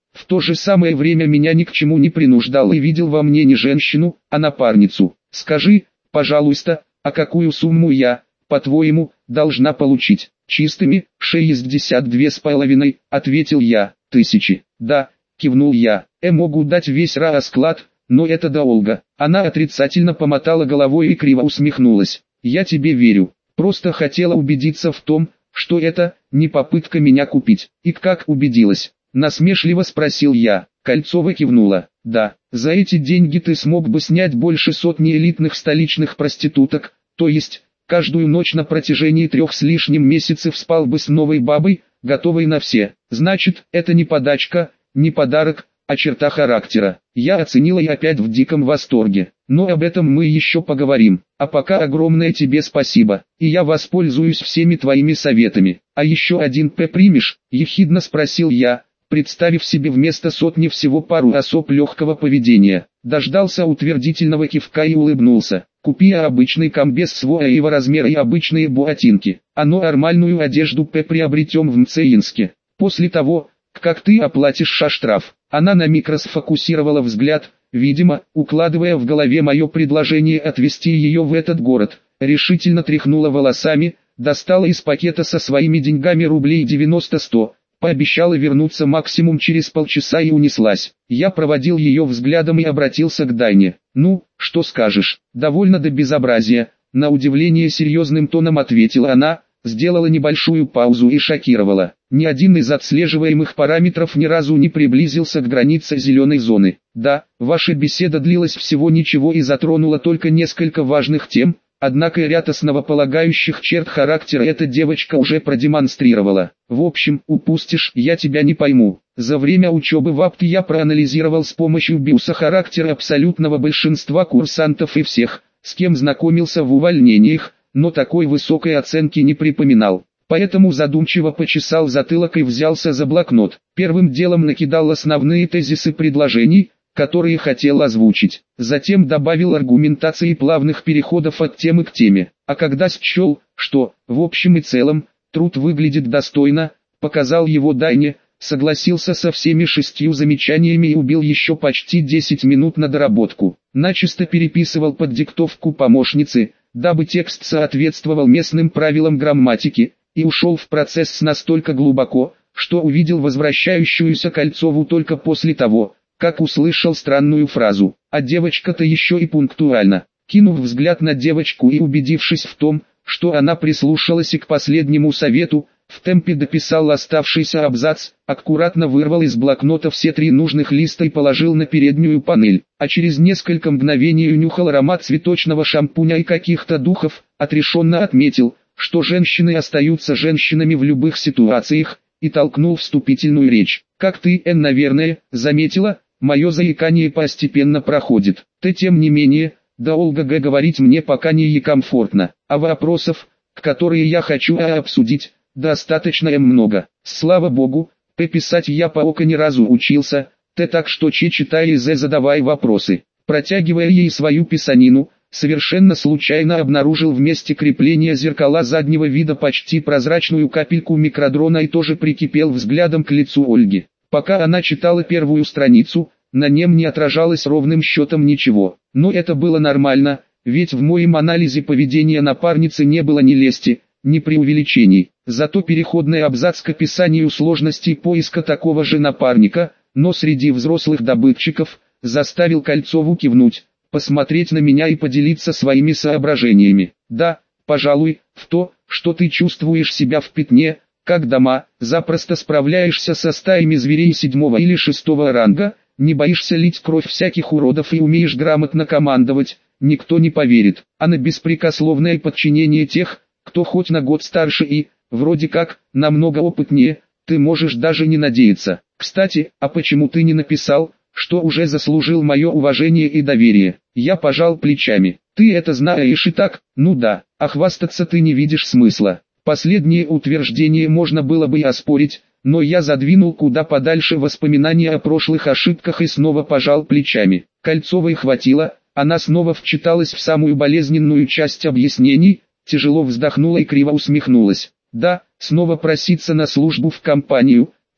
Speaker 1: В то же самое время меня ни к чему не принуждал и видел во мне не женщину, а напарницу. Скажи, пожалуйста, а какую сумму я, по-твоему, должна получить? Чистыми, 62,5, ответил я. Тысячи. Да, кивнул я. Могу дать весь расклад, но это долго. Она отрицательно помотала головой и криво усмехнулась. Я тебе верю. Просто хотела убедиться в том, что это не попытка меня купить. И как убедилась? Насмешливо спросил я. Кольцова кивнула. Да, за эти деньги ты смог бы снять больше сотни элитных столичных проституток, то есть, каждую ночь на протяжении 3 с лишним месяцев спал бы с новой бабой, готовой на все. Значит, это не подачка, не подарок, а черта характера. Я оценила и опять в диком восторге. Но об этом мы еще поговорим. А пока огромное тебе спасибо, и я воспользуюсь всеми твоими советами. А еще один примешь? Ехидно спросил я, представив себе вместо сотни всего пару особ легкого поведения. Дождался утвердительного кивка и улыбнулся. Купи обычный комбез своего размера и обычные ботинки, а нормальную одежду приобретем в Мцеинске. После того, как ты оплатишь штраф. Она на миг расфокусировала взгляд, видимо, укладывая в голове мое предложение отвезти ее в этот город. Решительно тряхнула волосами, достала из пакета со своими деньгами рублей 90-100. Пообещала вернуться максимум через полчаса и унеслась. Я проводил ее взглядом и обратился к Дайне. «Ну, что скажешь?» «Довольно до безобразия», на удивление серьезным тоном ответила она, сделала небольшую паузу и шокировала. Ни один из отслеживаемых параметров ни разу не приблизился к границе зеленой зоны. Да, ваша беседа длилась всего ничего и затронула только несколько важных тем, однако ряд основополагающих черт характера эта девочка уже продемонстрировала. В общем, упустишь, я тебя не пойму. За время учебы в АПТ я проанализировал с помощью биоса характер абсолютного большинства курсантов и всех, с кем знакомился в увольнениях, но такой высокой оценки не припоминал. Поэтому задумчиво почесал затылок и взялся за блокнот. Первым делом накидал основные тезисы предложений, которые хотел озвучить. Затем добавил аргументации плавных переходов от темы к теме. А когда счел, что, в общем и целом, труд выглядит достойно, показал его Дайне, согласился со всеми 6 замечаниями и убил еще почти 10 минут на доработку. Начисто переписывал под диктовку помощницы, дабы текст соответствовал местным правилам грамматики, и ушел в процесс настолько глубоко, что увидел возвращающуюся Кольцову только после того, как услышал странную фразу. А девочка-то еще и пунктуальна. Кинув взгляд на девочку и убедившись в том, что она прислушалась и к последнему совету, в темпе дописал оставшийся абзац, аккуратно вырвал из блокнота все 3 нужных листа и положил на переднюю панель, а через несколько мгновений унюхал аромат цветочного шампуня и каких-то духов, отрешенно отметил, что женщины остаются женщинами в любых ситуациях, и толкнул вступительную речь. «Как ты, наверное, заметила, мое заикание постепенно проходит. Ты тем не менее, долго говорить мне пока не комфортно, а вопросов, которые я хочу обсудить, достаточно много. Слава богу, писать я пока ни разу учился, так что читай и задавай вопросы». Протягивая ей свою писанину, совершенно случайно обнаружил в месте крепления зеркала заднего вида почти прозрачную капельку микродрона и тоже прикипел взглядом к лицу Ольги. Пока она читала первую страницу, на нем не отражалось ровным счетом ничего. Но это было нормально, ведь в моем анализе поведения напарницы не было ни лести, ни преувеличений. Зато переходный абзац к описанию сложностей поиска такого же напарника, но среди взрослых добытчиков, заставил Кольцову кивнуть, посмотреть на меня и поделиться своими соображениями. Да, пожалуй, в то, что ты чувствуешь себя в пятне, как дома, запросто справляешься со стаями зверей 7 или 6 ранга, не боишься лить кровь всяких уродов и умеешь грамотно командовать, никто не поверит. А на беспрекословное подчинение тех, кто хоть на год старше и, вроде как, намного опытнее, ты можешь даже не надеяться. Кстати, а почему ты не написал, что уже заслужил мое уважение и доверие? Я пожал плечами. Ты это знаешь и так, ну да, а хвастаться ты не видишь смысла. Последнее утверждение можно было бы и оспорить, но я задвинул куда подальше воспоминания о прошлых ошибках и снова пожал плечами. Кольцовой хватило, она снова вчиталась в самую болезненную часть объяснений, тяжело вздохнула и криво усмехнулась. Да, снова проситься на службу в компанию,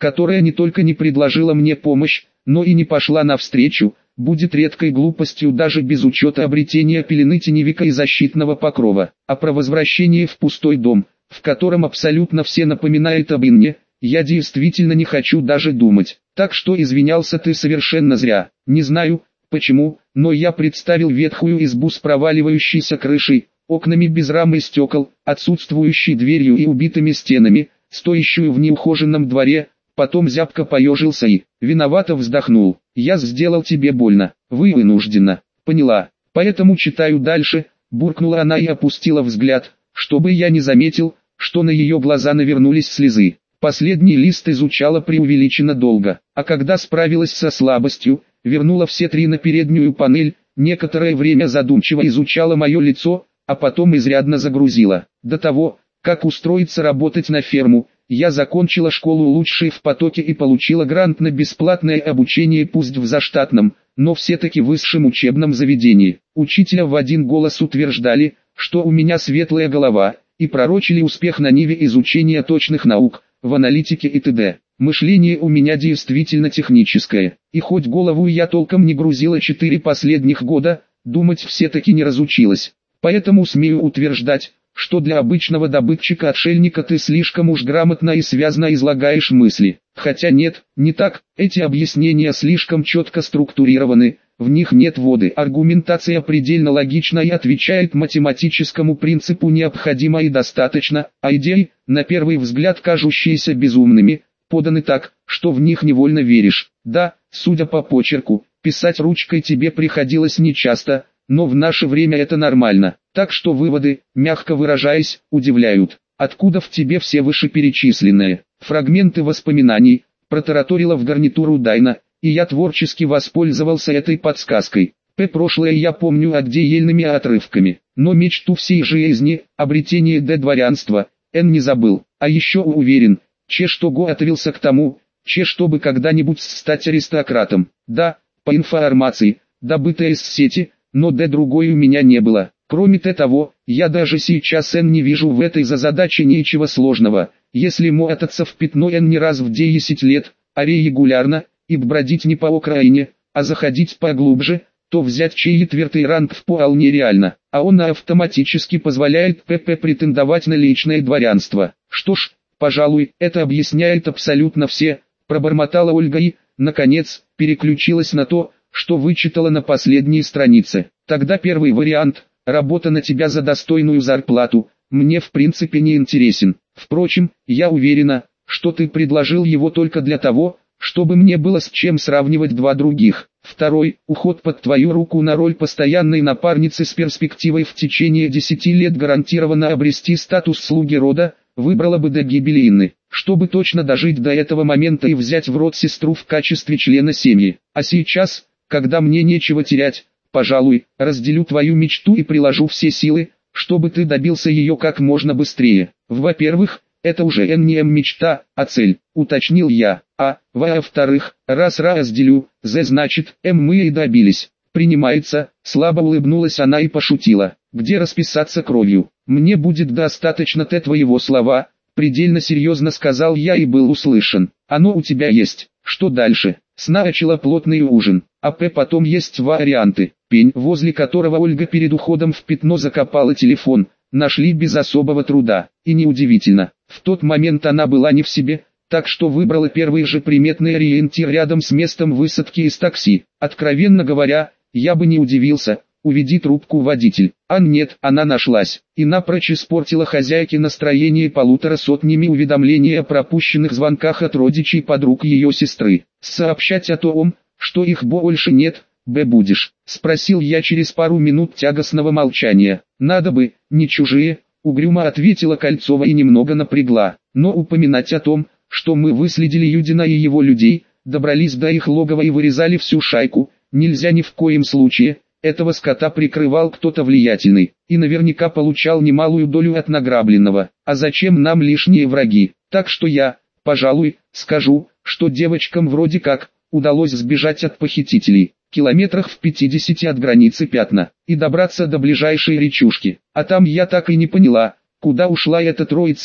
Speaker 1: которая не только не предложила мне помощь, но и не пошла навстречу, будет редкой глупостью даже без учета обретения пелены теневика и защитного покрова. А про возвращение в пустой дом, в котором абсолютно все напоминают об Инне, я действительно не хочу даже думать. Так что извинялся ты совершенно зря. Не знаю, почему, но я представил ветхую избу с проваливающейся крышей, окнами без рам и стекол, отсутствующей дверью и убитыми стенами, стоящую в неухоженном дворе, потом зябко поежился и, виновато вздохнул. Я сделал тебе больно, вы вынужденно. Поняла, поэтому читаю дальше, буркнула она и опустила взгляд, чтобы я не заметил, что на ее глаза навернулись слезы. Последний лист изучала преувеличенно долго, а когда справилась со слабостью, вернула все три на переднюю панель, некоторое время задумчиво изучала мое лицо, а потом изрядно загрузила. До того, как устроиться работать на ферму, я закончила школу лучшей в потоке и получила грант на бесплатное обучение, пусть в заштатном, но все-таки высшем учебном заведении. Учителя в один голос утверждали, что у меня светлая голова, и пророчили успех на ниве изучения точных наук, в аналитике и т.д. Мышление у меня действительно техническое, и хоть голову я толком не грузила 4 последних года, думать все-таки не разучилась. Поэтому смею утверждать, что для обычного добытчика-отшельника ты слишком уж грамотно и связно излагаешь мысли. Хотя нет, не так, эти объяснения слишком четко структурированы, в них нет воды. Аргументация предельно логична и отвечает математическому принципу «необходимо и достаточно», а идеи, на первый взгляд кажущиеся безумными, поданы так, что в них невольно веришь. Да, судя по почерку, писать ручкой тебе приходилось нечасто, но в наше время это нормально. Так что выводы, мягко выражаясь, удивляют. Откуда в тебе все вышеперечисленные фрагменты воспоминаний, протараторила в гарнитуру Дайна, и я творчески воспользовался этой подсказкой. Прошлое я помню отдельными отрывками, но мечту всей жизни, обретение дворянства, не забыл. А еще уверен, что готовился к тому, чтобы когда-нибудь стать аристократом. Да, по информации, добытой из сети, но другой у меня не было. Кроме того, я даже сейчас не вижу в этой задаче ничего сложного, если мотаться в пятно не раз в 10 лет, а регулярно, и бродить не по окраине, а заходить поглубже, то взять четвертый ранг вполне реально, а он автоматически позволяет претендовать на личное дворянство. Что ж, пожалуй, это объясняет абсолютно все, пробормотала Ольга и, наконец, переключилась на то, что вычитала на последней странице. Тогда первый вариант, работа на тебя за достойную зарплату, мне в принципе не интересен. Впрочем, я уверена, что ты предложил его только для того, чтобы мне было с чем сравнивать два других. Второй, уход под твою руку на роль постоянной напарницы с перспективой в течение 10 лет гарантированно обрести статус слуги рода, выбрала бы до гибели Инны, чтобы точно дожить до этого момента и взять в рот сестру в качестве члена семьи. А сейчас, когда мне нечего терять, пожалуй, разделю твою мечту и приложу все силы, чтобы ты добился ее как можно быстрее. Во-первых, это уже не мечта, а цель, уточнил я. А, во-вторых, раз разделю, значит, мы и добились. Принимается, слабо улыбнулась она и пошутила. Где расписаться кровью? Мне будет достаточно твоего слова, предельно серьезно сказал я и был услышан. Оно у тебя есть. Что дальше? Сначала плотный ужин, а потом есть варианты. Пень, возле которого Ольга перед уходом в пятно закопала телефон, нашли без особого труда. И неудивительно, в тот момент она была не в себе, так что выбрала первый же приметный ориентир рядом с местом высадки из такси. Откровенно говоря, я бы не удивился, уведи трубку водитель. А нет, она нашлась, и напрочь испортила хозяйке настроение 150 уведомлений о пропущенных звонках от родичей и подруг ее сестры. Сообщать о том, что их больше нет, будешь? Спросил я через пару минут тягостного молчания. Надо бы, не чужие, угрюмо ответила Кольцова и немного напрягла. Но упоминать о том, что мы выследили Юдина и его людей, добрались до их логова и вырезали всю шайку, нельзя ни в коем случае. Этого скота прикрывал кто-то влиятельный, и наверняка получал немалую долю от награбленного. А зачем нам лишние враги? Так что я, пожалуй, скажу, что девочкам вроде как удалось сбежать от похитителей, километрах в 50 от границы Пятна, и добраться до ближайшей речушки. А там я так и не поняла, куда ушла эта троица,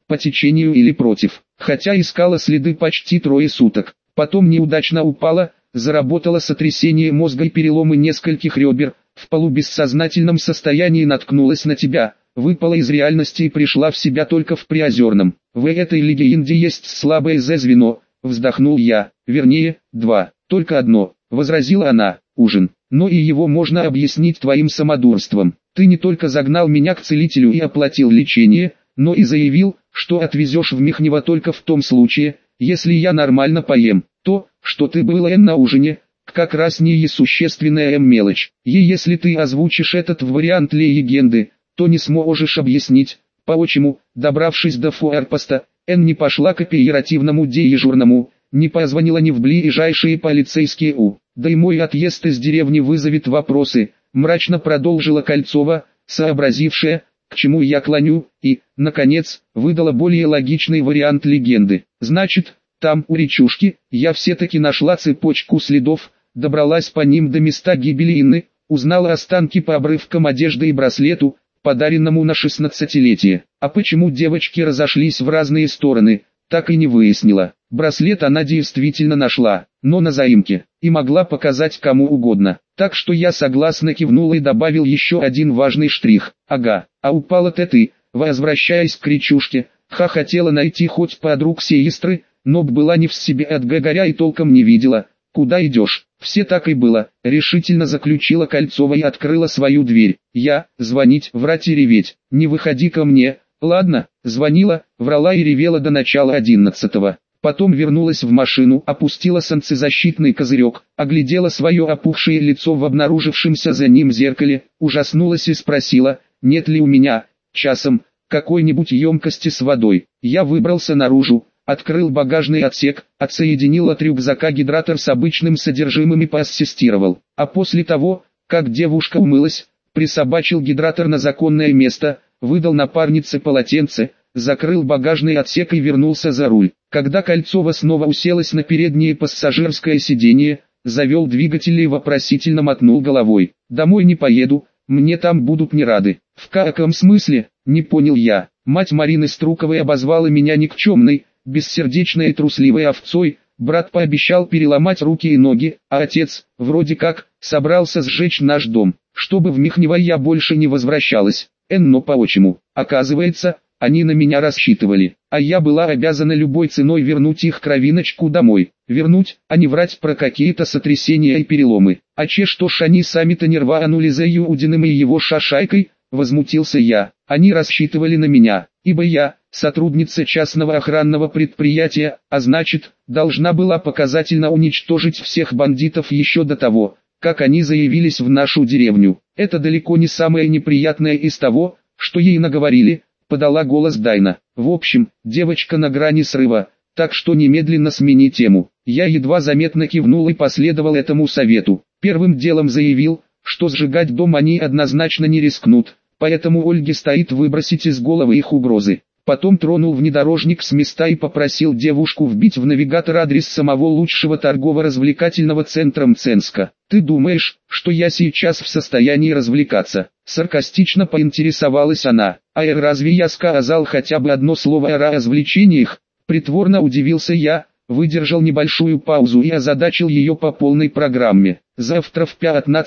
Speaker 1: по течению или против. Хотя искала следы почти 3 суток. Потом неудачно упала, заработало сотрясение мозга и переломы нескольких ребер, в полубессознательном состоянии наткнулась на тебя, выпала из реальности и пришла в себя только в Приозерном. В этой легенде есть слабое звено, вздохнул я, вернее, 2, только одно, возразила она, ужин. Но и его можно объяснить твоим самодурством. Ты не только загнал меня к целителю и оплатил лечение, но и заявил, что отвезешь в Михнево только в том случае, если я нормально поем. То, что ты был на ужине, как раз не существенная мелочь. И если ты озвучишь этот вариант легенды, то не сможешь объяснить, почему, добравшись до форпоста, не пошла к оперативному дежурному, не позвонила ни в ближайшие полицейские да и мой отъезд из деревни вызовет вопросы, мрачно продолжила Кольцова, сообразившая, к чему я клоню, и, наконец, выдала более логичный вариант легенды. Значит, там, у речушки, я все-таки нашла цепочку следов, добралась по ним до места гибели Инны, узнала останки по обрывкам одежды и браслету, подаренному на 16-летие. А почему девочки разошлись в разные стороны, так и не выяснила. Браслет она действительно нашла, но на заимке, и могла показать кому угодно. Так что я согласно кивнул и добавил еще один важный штрих. Ага, а упала-то ты, возвращаясь к речушке, хотела найти хоть подруг сестры, но была не в себе от горя и толком не видела, куда идешь. Все так и было, решительно заключила Кольцова и открыла свою дверь. Я, звонить, врать и реветь, не выходи ко мне. Ладно, звонила, врала и ревела до начала 11-го. Потом вернулась в машину, опустила солнцезащитный козырек, оглядела свое опухшее лицо в обнаружившемся за ним зеркале, ужаснулась и спросила, нет ли у меня, часом, какой-нибудь емкости с водой. Я выбрался наружу, открыл багажный отсек, отсоединил от рюкзака гидратор с обычным содержимым и поассистировал. А после того, как девушка умылась, присобачил гидратор на законное место, выдал напарнице полотенце, закрыл багажный отсек и вернулся за руль. Когда Кольцова снова уселась на переднее пассажирское сиденье, завел двигатель и вопросительно мотнул головой. «Домой не поеду, мне там будут не рады». «В каком смысле?» – не понял я. Мать Марины Струковой обозвала меня никчемной, бессердечной и трусливой овцой, брат пообещал переломать руки и ноги, а отец, вроде как, собрался сжечь наш дом, чтобы в Михнево я больше не возвращалась. Но почему? Оказывается, они на меня рассчитывали, а я была обязана любой ценой вернуть их кровиночку домой. Вернуть, а не врать про какие-то сотрясения и переломы. А что ж они сами-то не рванули за Юдиным и его шашайкой, возмутился я. Они рассчитывали на меня, ибо я, сотрудница частного охранного предприятия, а значит, должна была показательно уничтожить всех бандитов еще до того, как они заявились в нашу деревню. Это далеко не самое неприятное из того, что ей наговорили, подала голос Дайна. В общем, девочка на грани срыва, так что немедленно смени тему. Я едва заметно кивнул и последовал этому совету. Первым делом заявил, что сжигать дом они однозначно не рискнут, поэтому Ольге стоит выбросить из головы их угрозы. Потом тронул внедорожник с места и попросил девушку вбить в навигатор адрес самого лучшего торгово-развлекательного центра Мценска. «Ты думаешь, что я сейчас в состоянии развлекаться?» Саркастично поинтересовалась она. «А разве я сказал хотя бы одно слово о развлечениях?» Притворно удивился я, выдержал небольшую паузу и озадачил ее по полной программе. «Завтра в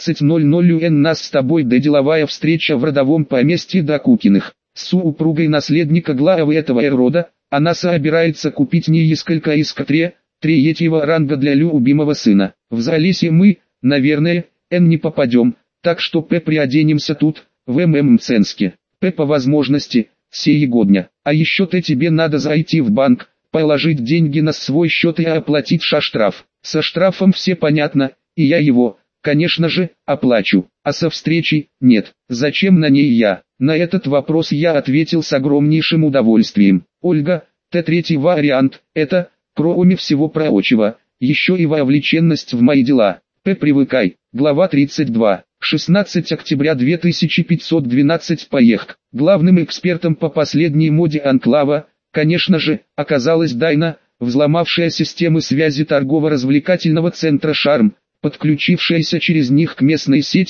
Speaker 1: 15:00 нас с тобой деловая встреча в родовом поместье Докукиных. С супругой наследника главы этого рода, она собирается купить несколько искатре, третьего ранга для любимого сына. В Залесье мы, наверное, не попадем, так что приоденемся тут, в Мценске. По возможности, сиегодня. А еще тебе надо зайти в банк, положить деньги на свой счет и оплатить штраф. Со штрафом все понятно, и я его, конечно же, оплачу. А со встречей, нет. Зачем на ней я?» На этот вопрос я ответил с огромнейшим удовольствием. «Ольга, третий вариант, это, кроме всего прочего, еще и вовлеченность в мои дела. Привыкай». Глава 32. 16 октября 2512. Поехк. Главным экспертом по последней моде анклава, конечно же, оказалась Дайна, взломавшая системы связи торгово-развлекательного центра «Шарм», подключившаяся через них к местной сети,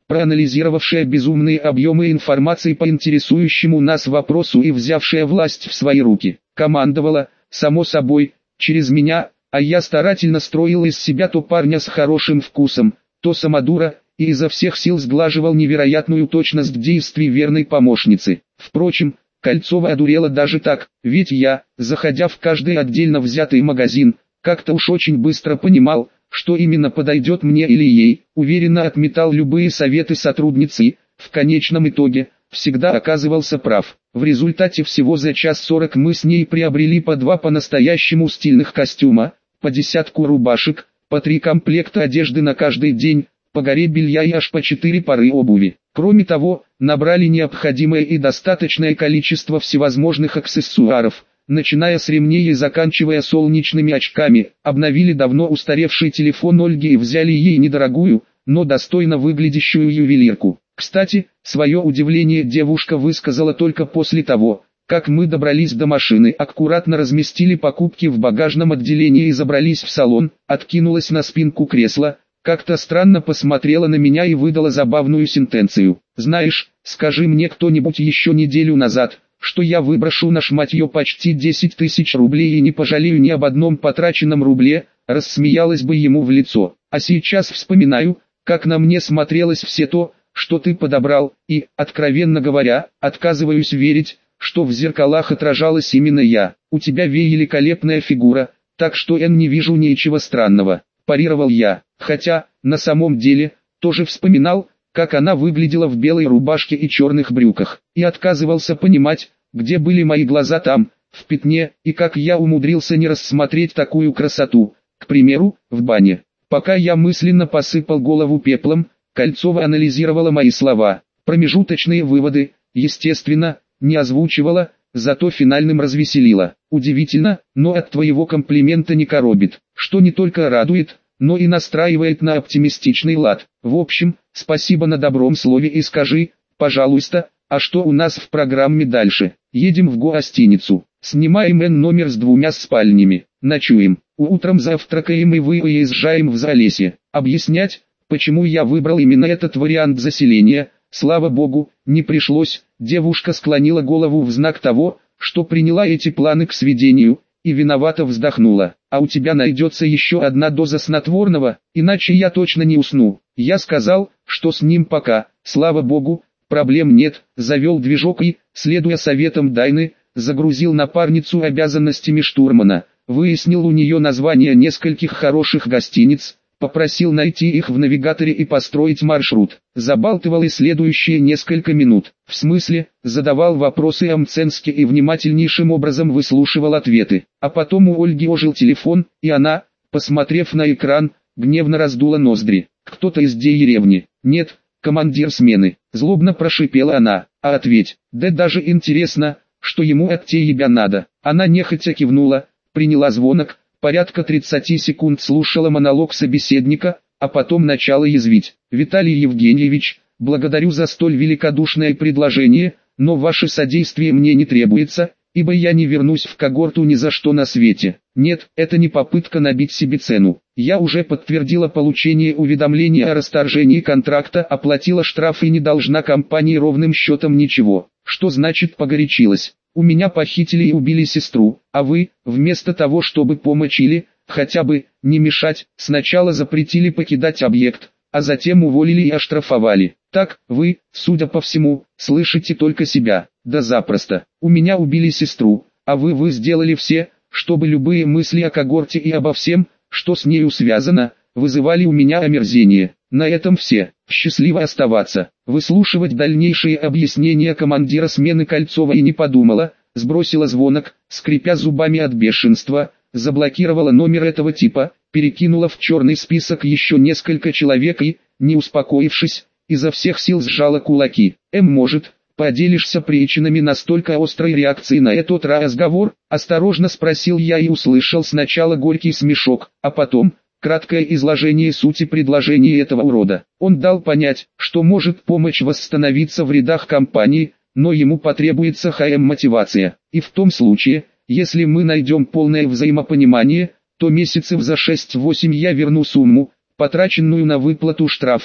Speaker 1: проанализировавшая безумные объемы информации по интересующему нас вопросу и взявшая власть в свои руки. Командовала, само собой, через меня, а я старательно строил из себя то парня с хорошим вкусом, то самодура, и изо всех сил сглаживал невероятную точность действий верной помощницы. Впрочем, Кольцова одурела даже так, ведь я, заходя в каждый отдельно взятый магазин, как-то уж очень быстро понимал, что именно подойдет мне или ей, уверенно отметал любые советы сотрудницы и, в конечном итоге, всегда оказывался прав. В результате всего за час 40 мы с ней приобрели по 2 по-настоящему стильных костюма, по 10 рубашек, по 3 комплекта одежды на каждый день, по горе белья и аж по 4 пары обуви. Кроме того, набрали необходимое и достаточное количество всевозможных аксессуаров, начиная с ремней и заканчивая солнечными очками, обновили давно устаревший телефон Ольги и взяли ей недорогую, но достойно выглядящую ювелирку. Кстати, свое удивление девушка высказала только после того, как мы добрались до машины, аккуратно разместили покупки в багажном отделении и забрались в салон, откинулась на спинку кресла, как-то странно посмотрела на меня и выдала забавную сентенцию. «Знаешь, скажи мне кто-нибудь еще неделю назад, что я выброшу на шматье почти 10 тысяч рублей и не пожалею ни об одном потраченном рубле», рассмеялась бы ему в лицо. «А сейчас вспоминаю, как на мне смотрелось все то, что ты подобрал, и, откровенно говоря, отказываюсь верить, что в зеркалах отражалась именно я. У тебя великолепная фигура, так что я не вижу ничего странного», парировал я, хотя, на самом деле, тоже вспоминал, как она выглядела в белой рубашке и черных брюках, и отказывался понимать, где были мои глаза там, в пятне, и как я умудрился не рассмотреть такую красоту, к примеру, в бане. Пока я мысленно посыпал голову пеплом, Кольцова анализировала мои слова, промежуточные выводы, естественно, не озвучивала, зато финальным развеселила. Удивительно, но от твоего комплимента не коробит, что не только радует, но и настраивает на оптимистичный лад. В общем, спасибо на добром слове и скажи, пожалуйста, а что у нас в программе дальше? Едем в гостиницу, снимаем номер с 2 спальнями, ночуем, утром завтракаем и выезжаем в Залесье. Объяснять, почему я выбрал именно этот вариант заселения, слава богу, не пришлось. Девушка склонила голову в знак того, что приняла эти планы к сведению, и виновато вздохнула. «А у тебя найдется еще одна доза снотворного, иначе я точно не усну». Я сказал, что с ним пока, слава богу, проблем нет, завел движок и, следуя советам Дайны, загрузил напарницу обязанностями штурмана, выяснил у нее названия нескольких хороших гостиниц, попросил найти их в навигаторе и построить маршрут. Забалтывал и следующие несколько минут. В смысле, задавал вопросы о Мценске и внимательнейшим образом выслушивал ответы. А потом у Ольги ожил телефон, и она, посмотрев на экран, гневно раздула ноздри. «Кто-то из деревни?» «Нет, командир смены», злобно прошипела она. «А ответь, да даже интересно, что ему от тебя надо». Она нехотя кивнула, приняла звонок, порядка 30 секунд слушала монолог собеседника, а потом начала язвить. «Виталий Евгеньевич, благодарю за столь великодушное предложение, но ваше содействие мне не требуется, ибо я не вернусь в когорту ни за что на свете. Нет, это не попытка набить себе цену. Я уже подтвердила получение уведомления о расторжении контракта, оплатила штраф и не должна компании ровным счетом ничего». «Что значит погорячилась? У меня похитили и убили сестру, а вы, вместо того чтобы помочь или, хотя бы, не мешать, сначала запретили покидать объект, а затем уволили и оштрафовали. Так, вы, судя по всему, слышите только себя». «Да запросто. У меня убили сестру, а вы сделали все, чтобы любые мысли о когорте и обо всем, что с нею связано, вызывали у меня омерзение. На этом все. Счастливо оставаться». Выслушивать дальнейшие объяснения командира смены Кольцова и не подумала, сбросила звонок, скрипя зубами от бешенства, заблокировала номер этого типа, перекинула в черный список еще несколько человек и, не успокоившись, изо всех сил сжала кулаки. «Может, поделишься причинами настолько острой реакции на этот разговор?» Осторожно спросил я и услышал сначала горький смешок, а потом краткое изложение сути предложения этого урода. Он дал понять, что может помочь восстановиться в рядах компании, но ему потребуется мотивация. И в том случае, если мы найдем полное взаимопонимание, то месяцев за 6-8 я верну сумму, потраченную на выплату штрафа,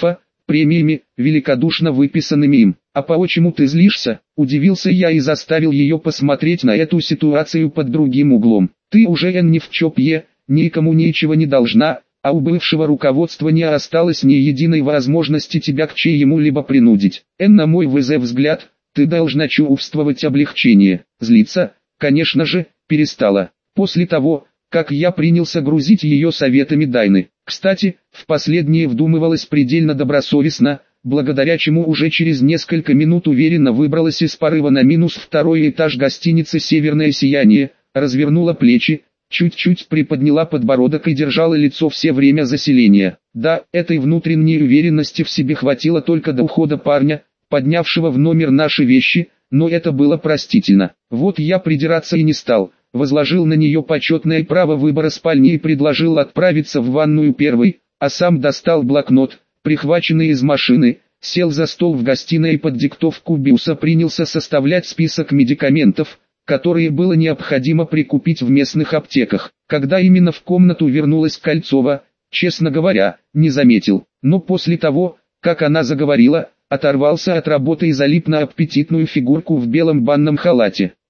Speaker 1: премиями, великодушно выписанными им. «А почему ты злишься?» – удивился я и заставил ее посмотреть на эту ситуацию под другим углом. «Ты уже ни в чёпье, никому ничего не должна, а у бывшего руководства не осталось ни единой возможности тебя к чьему-либо принудить. На мой взгляд, ты должна чувствовать облегчение». Злиться, конечно же, перестала. После того, как я принялся грузить ее советами Дайны. Кстати, в последнее вдумывалась предельно добросовестно, благодаря чему уже через несколько минут уверенно выбралась из порыва на -2 этаж гостиницы «Северное сияние», развернула плечи, чуть-чуть приподняла подбородок и держала лицо все время заселения. Да, этой внутренней уверенности в себе хватило только до ухода парня, поднявшего в номер наши вещи, но это было простительно. Вот я придираться и не стал, возложил на нее почетное право выбора спальни и предложил отправиться в ванную первой, а сам достал блокнот, прихваченный из машины, сел за стол в гостиной и под диктовку Бюса принялся составлять список медикаментов, которые было необходимо прикупить в местных аптеках. Когда именно в комнату вернулась Кольцова, честно говоря, не заметил. Но после того, как она заговорила, оторвался от работы и залип на аппетитную фигурку в белом банном халате.